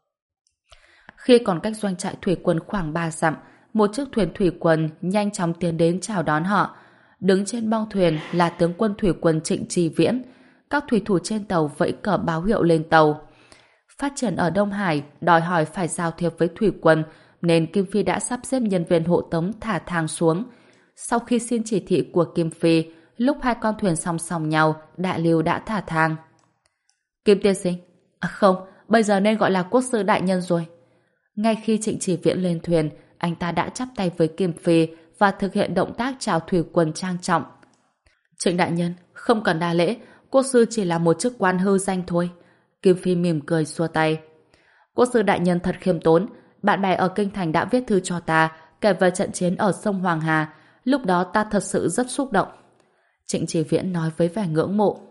Khi còn cách doanh trại thủy quân khoảng ba dặm, một chiếc thuyền thủy quân nhanh chóng tiến đến chào đón họ. Đứng trên bong thuyền là tướng quân thủy quân Trịnh Trì Viễn. Các thủy thủ trên tàu vẫy cờ báo hiệu lên tàu. Phát triển ở Đông Hải đòi hỏi phải giao thiệp với thủy quân, nên Kim Phi đã sắp xếp nhân viên hộ tống thả thang xuống. Sau khi xin chỉ thị của Kim Phi, lúc hai con thuyền song song nhau, Đại Lưu đã thả thang. Kim tiên sinh, à không, bây giờ nên gọi là quốc sư đại nhân rồi. Ngay khi Trịnh Chỉ Viễn lên thuyền, anh ta đã chắp tay với Kim Phi và thực hiện động tác chào thủy quân trang trọng. Trịnh đại nhân, không cần đa lễ, quốc sư chỉ là một chức quan hư danh thôi. Kim Phi mỉm cười xua tay. Quốc sư đại nhân thật khiêm tốn, bạn bè ở kinh thành đã viết thư cho ta kể về trận chiến ở sông Hoàng Hà, lúc đó ta thật sự rất xúc động. Trịnh Chỉ Viễn nói với vẻ ngưỡng mộ.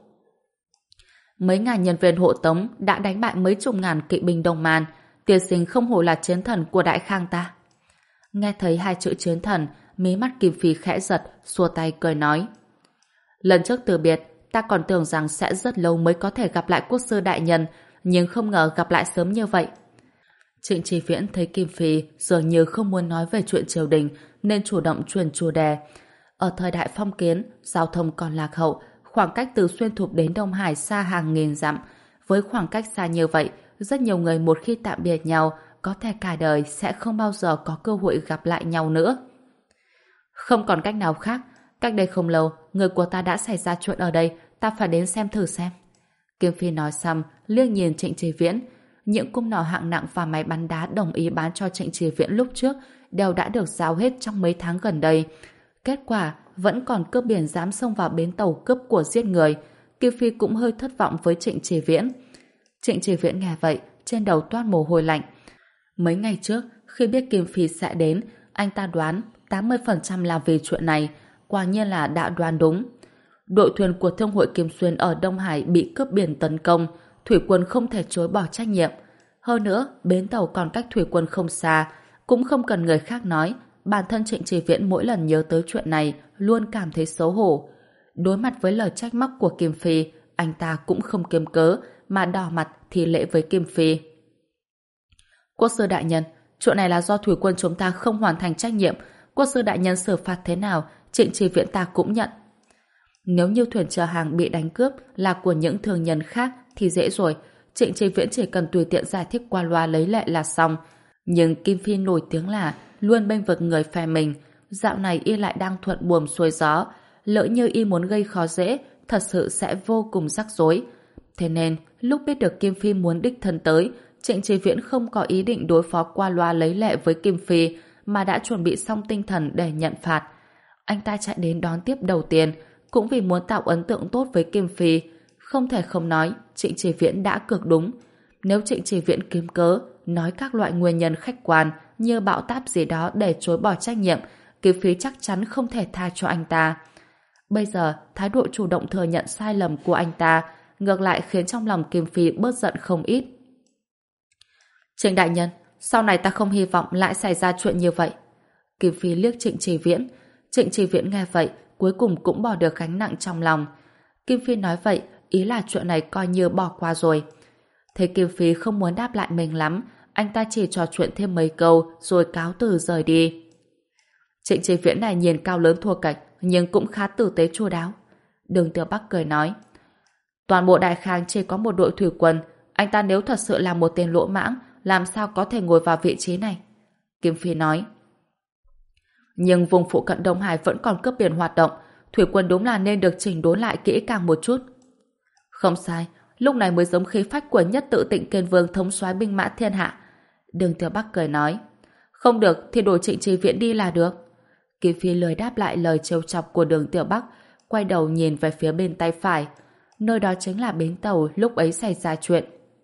Mấy ngàn nhân viên hộ tống đã đánh bại mấy chục ngàn kỵ binh Đông Man, tiên sinh không hổ là chiến thần của Đại Khang ta. Nghe thấy hai chữ chiến thần, mí mắt Kim Phi khẽ giật, xua tay cười nói. Lần trước từ biệt, ta còn tưởng rằng sẽ rất lâu mới có thể gặp lại quốc sư đại nhân, nhưng không ngờ gặp lại sớm như vậy. Trịnh Chỉ Viễn thấy Kim Phi dường như không muốn nói về chuyện triều đình, nên chủ động chuyển chủ đề. Ở thời đại phong kiến, giao thông còn lạc hậu, khoảng cách từ Xuyên Thục đến Đông Hải xa hàng nghìn dặm. Với khoảng cách xa như vậy, rất nhiều người một khi tạm biệt nhau, có thể cả đời sẽ không bao giờ có cơ hội gặp lại nhau nữa. Không còn cách nào khác, cách đây không lâu, người của ta đã xảy ra chuyện ở đây, ta phải đến xem thử xem. Kim Phi nói xong, liếc nhìn Trịnh Chỉ Viễn. Những cung nỏ hạng nặng và máy bắn đá đồng ý bán cho Trịnh Chỉ Viễn lúc trước đều đã được giao hết trong mấy tháng gần đây. Kết quả, vẫn còn cướp biển dám xông vào bến tàu cướp của giết người. Kim Phi cũng hơi thất vọng với Trịnh Chỉ Viễn. Trịnh Chỉ Viễn nghe vậy, trên đầu toát mồ hôi lạnh. Mấy ngày trước, khi biết Kim Phi sẽ đến, anh ta đoán tám mươi phần trăm là vì chuyện này. Quả nhiên là đã đoán đúng. Đội thuyền của Thương hội Kim Xuyên ở Đông Hải bị cướp biển tấn công, thủy quân không thể chối bỏ trách nhiệm. Hơn nữa, bến tàu còn cách thủy quân không xa, cũng không cần người khác nói, bản thân Trịnh Chỉ Viễn mỗi lần nhớ tới chuyện này luôn cảm thấy xấu hổ. Đối mặt với lời trách móc của Kim Phi, anh ta cũng không kiêm cớ mà đỏ mặt thì lễ với Kim Phi. Quốc sư đại nhân, chuyện này là do thủy quân chúng ta không hoàn thành trách nhiệm. Quốc sư đại nhân xử phạt thế nào, Trịnh Chỉ Viễn ta cũng nhận. Nếu như thuyền chở hàng bị đánh cướp là của những thương nhân khác thì dễ rồi. Trịnh Chỉ Viễn chỉ cần tùy tiện giải thích qua loa lấy lệ là xong. Nhưng Kim Phi nổi tiếng là luôn bênh vực người phe mình. Dạo này y lại đang thuận buồm xuôi gió. Lỡ như y muốn gây khó dễ, thật sự sẽ vô cùng rắc rối. Thế nên, lúc biết được Kim Phi muốn đích thân tới, Trịnh Chỉ Viễn không có ý định đối phó qua loa lấy lệ với Kim Phi, mà đã chuẩn bị xong tinh thần để nhận phạt. Anh ta chạy đến đón tiếp đầu tiên, cũng vì muốn tạo ấn tượng tốt với Kim Phi. Không thể không nói, Trịnh Chỉ Viễn đã cực đúng. Nếu Trịnh Chỉ Viễn kiếm cớ, nói các loại nguyên nhân khách quan như bão táp gì đó để chối bỏ trách nhiệm, Kim Phi chắc chắn không thể tha cho anh ta. Bây giờ, thái độ chủ động thừa nhận sai lầm của anh ta ngược lại khiến trong lòng Kim Phi bớt giận không ít. Trịnh đại nhân, sau này ta không hy vọng lại xảy ra chuyện như vậy. Kim Phi liếc Trịnh Chỉ Viễn. Trịnh Chỉ Viễn nghe vậy, cuối cùng cũng bỏ được gánh nặng trong lòng. Kim Phi nói vậy, ý là chuyện này coi như bỏ qua rồi. Thế Kim Phi không muốn đáp lại mình lắm, anh ta chỉ trò chuyện thêm mấy câu rồi cáo từ rời đi. Trịnh Chỉ Viễn này nhìn cao lớn thua kệch nhưng cũng khá tử tế chu đáo. Đường Tiểu Bắc cười nói, toàn bộ Đại Khang chỉ có một đội thủy quân, anh ta nếu thật sự là một tên lỗ mãng, làm sao có thể ngồi vào vị trí này? Kim Phi nói, nhưng vùng phụ cận Đông Hải vẫn còn cướp biển hoạt động, thủy quân đúng là nên được chỉnh đốn lại kỹ càng một chút. Không sai, lúc này mới giống khí phách của nhất tự Tịnh Kiên Vương thống soái binh mã thiên hạ. Đường Tiểu Bắc cười nói, không được thì đổi Trịnh Chỉ Viễn đi là được. Kim Phi lười đáp lại lời trêu chọc của Đường Tiểu Bắc, quay đầu nhìn về phía bên tay phải. Nơi đó chính là bến tàu lúc ấy xảy ra chuyện.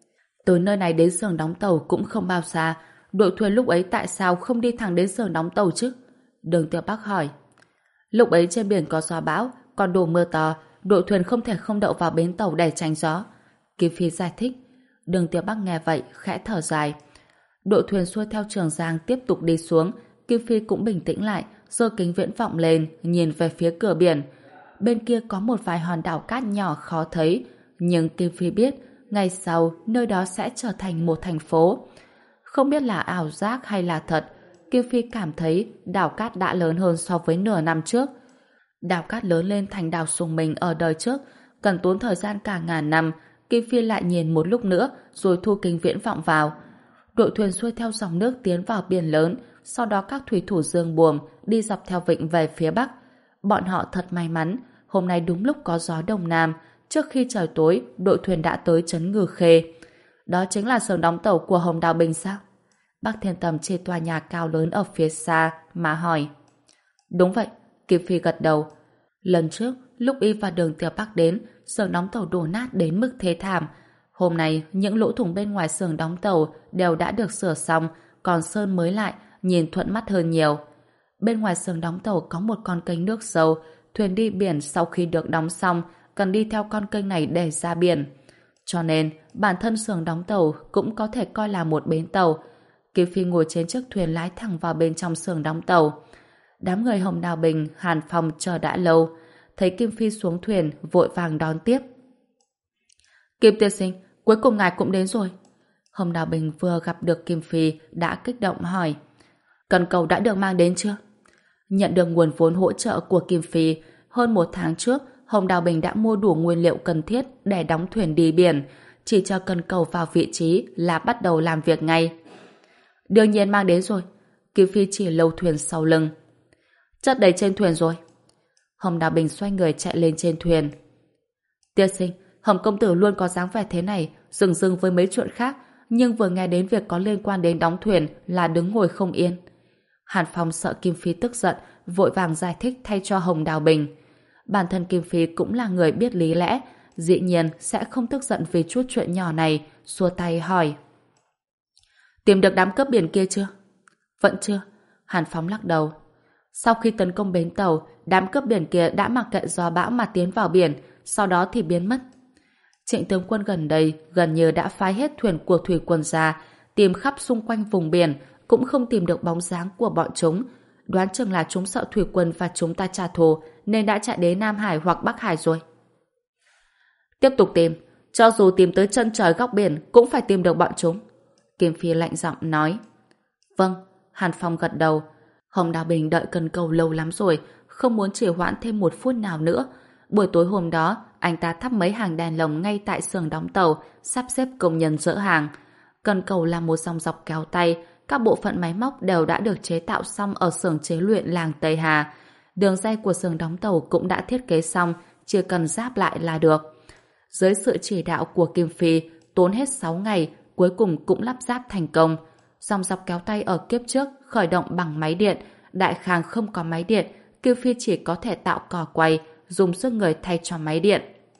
Từ nơi này đến xưởng đóng tàu cũng không bao xa, đội thuyền lúc ấy tại sao không đi thẳng đến xưởng đóng tàu chứ? Đường Tiểu Bắc hỏi. Lúc ấy trên biển có gió bão, còn đổ mưa to, đội thuyền không thể không đậu vào bến tàu để tránh gió. Kim Phi giải thích. Đường Tiểu Bắc nghe vậy, khẽ thở dài. Đội thuyền xuôi theo Trường Giang tiếp tục đi xuống, Kim Phi cũng bình tĩnh lại, giơ kính viễn vọng lên, nhìn về phía cửa biển. Bên kia có một vài hòn đảo cát nhỏ khó thấy, nhưng Kim Phi biết, ngày sau nơi đó sẽ trở thành một thành phố. Không biết là ảo giác hay là thật, Kim Phi cảm thấy đảo cát đã lớn hơn so với nửa năm trước. Đảo cát lớn lên thành đảo Sùng Mình ở đời trước, cần tốn thời gian cả ngàn năm. Kim Phi lại nhìn một lúc nữa rồi thu kính viễn vọng vào. Đội thuyền xuôi theo dòng nước tiến vào biển lớn, sau đó các thủy thủ dương buồm đi dọc theo vịnh về phía bắc. Bọn họ thật may mắn, hôm nay đúng lúc có gió đông nam, trước khi trời tối, đội thuyền đã tới trấn Ngư Khê. Đó chính là xưởng đóng tàu của Hồng Đào Bình sao? Bác Thiên Tầm trên tòa nhà cao lớn ở phía xa mà hỏi. Đúng vậy, Kim Phi gật đầu. Lần trước, lúc y và Đường Tiểu Bắc đến, xưởng đóng tàu đổ nát đến mức thế thảm. Hôm nay, những lỗ thủng bên ngoài xưởng đóng tàu đều đã được sửa xong, còn sơn mới lại, nhìn thuận mắt hơn nhiều. Bên ngoài xưởng đóng tàu có một con kênh nước sâu, thuyền đi biển sau khi được đóng xong cần đi theo con kênh này để ra biển. Cho nên, bản thân xưởng đóng tàu cũng có thể coi là một bến tàu. Kim Phi ngồi trên chiếc thuyền lái thẳng vào bên trong xưởng đóng tàu. Đám người Hồng Đào Bình, Hàn Phong chờ đã lâu. Thấy Kim Phi xuống thuyền, vội vàng đón tiếp. Kim tiên sinh, cuối cùng ngài cũng đến rồi. Hồng Đào Bình vừa gặp được Kim Phi đã kích động hỏi. Cần cầu đã được mang đến chưa? Nhận được nguồn vốn hỗ trợ của Kim Phi, hơn một tháng trước, Hồng Đào Bình đã mua đủ nguyên liệu cần thiết để đóng thuyền đi biển. Chỉ cho cần cầu vào vị trí là bắt đầu làm việc ngay. Đương nhiên mang đến rồi. Kim Phi chỉ lầu thuyền sau lưng. Chất đầy trên thuyền rồi. Hồng Đào Bình xoay người chạy lên trên thuyền. Tiên sinh, Hồng công tử luôn có dáng vẻ thế này, dừng dừng với mấy chuyện khác, nhưng vừa nghe đến việc có liên quan đến đóng thuyền là đứng ngồi không yên. Hàn Phong sợ Kim Phi tức giận, vội vàng giải thích thay cho Hồng Đào Bình. Bản thân Kim Phi cũng là người biết lý lẽ, dĩ nhiên sẽ không tức giận vì chút chuyện nhỏ này, xua tay hỏi. Tìm được đám cướp biển kia chưa? Vẫn chưa. Hàn Phong lắc đầu. Sau khi tấn công bến tàu, đám cướp biển kia đã mặc kệ gió bão mà tiến vào biển, sau đó thì biến mất. Trịnh tướng quân gần đây gần như đã phái hết thuyền của thủy quân ra, tìm khắp xung quanh vùng biển, cũng không tìm được bóng dáng của bọn chúng. Đoán chừng là chúng sợ thủy quân và chúng ta trả thù, nên đã chạy đến Nam Hải hoặc Bắc Hải rồi. Tiếp tục tìm, cho dù tìm tới chân trời góc biển, cũng phải tìm được bọn chúng. Kim Phi lạnh giọng nói. Vâng, Hàn Phong gật đầu. Hồng Đào Bình đợi cần cầu lâu lắm rồi, không muốn trì hoãn thêm một phút nào nữa. Buổi tối hôm đó, anh ta thắp mấy hàng đèn lồng ngay tại xưởng đóng tàu, sắp xếp công nhân dỡ hàng. Cần cầu là một dòng dọc kéo tay, các bộ phận máy móc đều đã được chế tạo xong ở xưởng chế luyện làng Tây Hà. Đường ray của xưởng đóng tàu cũng đã thiết kế xong, chỉ cần ráp lại là được. Dưới sự chỉ đạo của Kim Phi, tốn hết sáu ngày, cuối cùng cũng lắp ráp thành công. Dòng dọc kéo tay ở kiếp trước khởi động bằng máy điện, Đại Khang không có máy điện, Kim Phi chỉ có thể tạo cò quay, dùng sức người thay cho máy điện.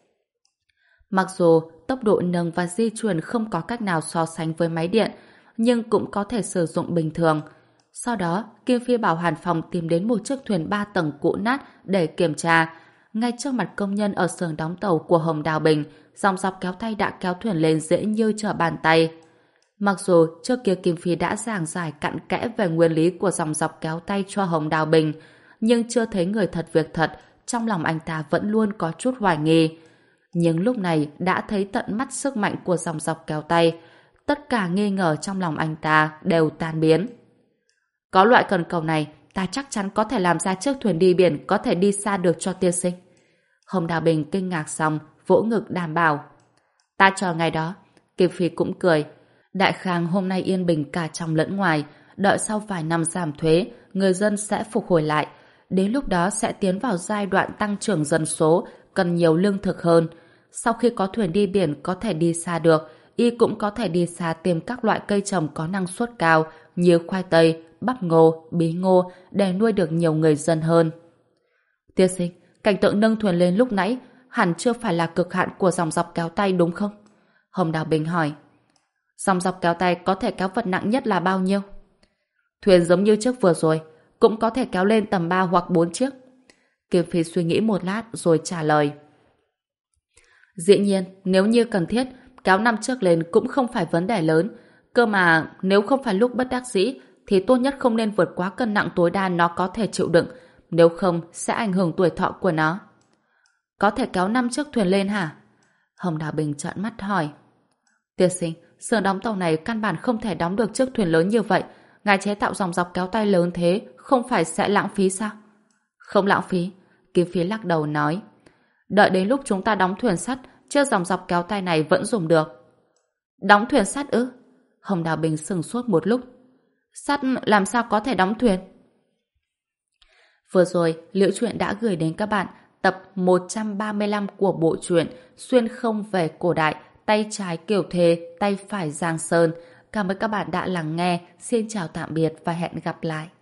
Mặc dù tốc độ nâng và di chuyển không có cách nào so sánh với máy điện, nhưng cũng có thể sử dụng bình thường. Sau đó, Kim Phi bảo Hàn Phong tìm đến một chiếc thuyền ba tầng cũ nát để kiểm tra. Ngay trước mặt công nhân ở xưởng đóng tàu của Hồng Đào Bình, dòng dọc kéo tay đã kéo thuyền lên dễ như trở bàn tay. Mặc dù trước kia Kim Phi đã giảng giải cặn kẽ về nguyên lý của dòng dọc kéo tay cho Hồng Đào Bình, nhưng chưa thấy người thật việc thật, trong lòng anh ta vẫn luôn có chút hoài nghi. Nhưng lúc này đã thấy tận mắt sức mạnh của dòng dọc kéo tay, tất cả nghi ngờ trong lòng anh ta đều tan biến. Có loại cần cầu này, ta chắc chắn có thể làm ra chiếc thuyền đi biển có thể đi xa được cho tiên sinh. Hồng Đào Bình kinh ngạc xong, vỗ ngực đảm bảo. Ta chờ ngày đó. Kim Phi cũng cười. Đại Khang hôm nay yên bình cả trong lẫn ngoài, đợi sau vài năm giảm thuế, người dân sẽ phục hồi lại. Đến lúc đó sẽ tiến vào giai đoạn tăng trưởng dân số, cần nhiều lương thực hơn. Sau khi có thuyền đi biển có thể đi xa được, y cũng có thể đi xa tìm các loại cây trồng có năng suất cao như khoai tây, bắp ngô, bí ngô để nuôi được nhiều người dân hơn. Tiên sinh, cảnh tượng nâng thuyền lên lúc nãy hẳn chưa phải là cực hạn của dòng dọc kéo tay đúng không? Hồng Đào Bình hỏi. Dòng dọc kéo tay có thể kéo vật nặng nhất là bao nhiêu? Thuyền giống như chiếc vừa rồi, cũng có thể kéo lên tầm ba hoặc bốn chiếc. Kim Phi suy nghĩ một lát rồi trả lời. Dĩ nhiên, nếu như cần thiết, kéo năm chiếc lên cũng không phải vấn đề lớn. Cơ mà nếu không phải lúc bất đắc dĩ, thì tốt nhất không nên vượt quá cân nặng tối đa nó có thể chịu đựng, nếu không sẽ ảnh hưởng tuổi thọ của nó. Có thể kéo năm chiếc thuyền lên hả? Hồng Đào Bình trợn mắt hỏi. Tiên sinh, xưởng đóng tàu này căn bản không thể đóng được chiếc thuyền lớn như vậy. Ngài chế tạo dòng dọc kéo tay lớn thế, không phải sẽ lãng phí sao? Không lãng phí, Kim Phi lắc đầu nói. Đợi đến lúc chúng ta đóng thuyền sắt, chiếc dòng dọc kéo tay này vẫn dùng được. Đóng thuyền sắt ư? Hồng Đào Bình sừng sốt một lúc. Sắt làm sao có thể đóng thuyền? Vừa rồi, Liễu Chuyện đã gửi đến các bạn tập một trăm ba mươi lăm của bộ truyện Xuyên không về cổ đại, tay trái Kiều Thề, tay phải Giang Sơn. Cảm ơn các bạn đã lắng nghe. Xin chào tạm biệt và hẹn gặp lại.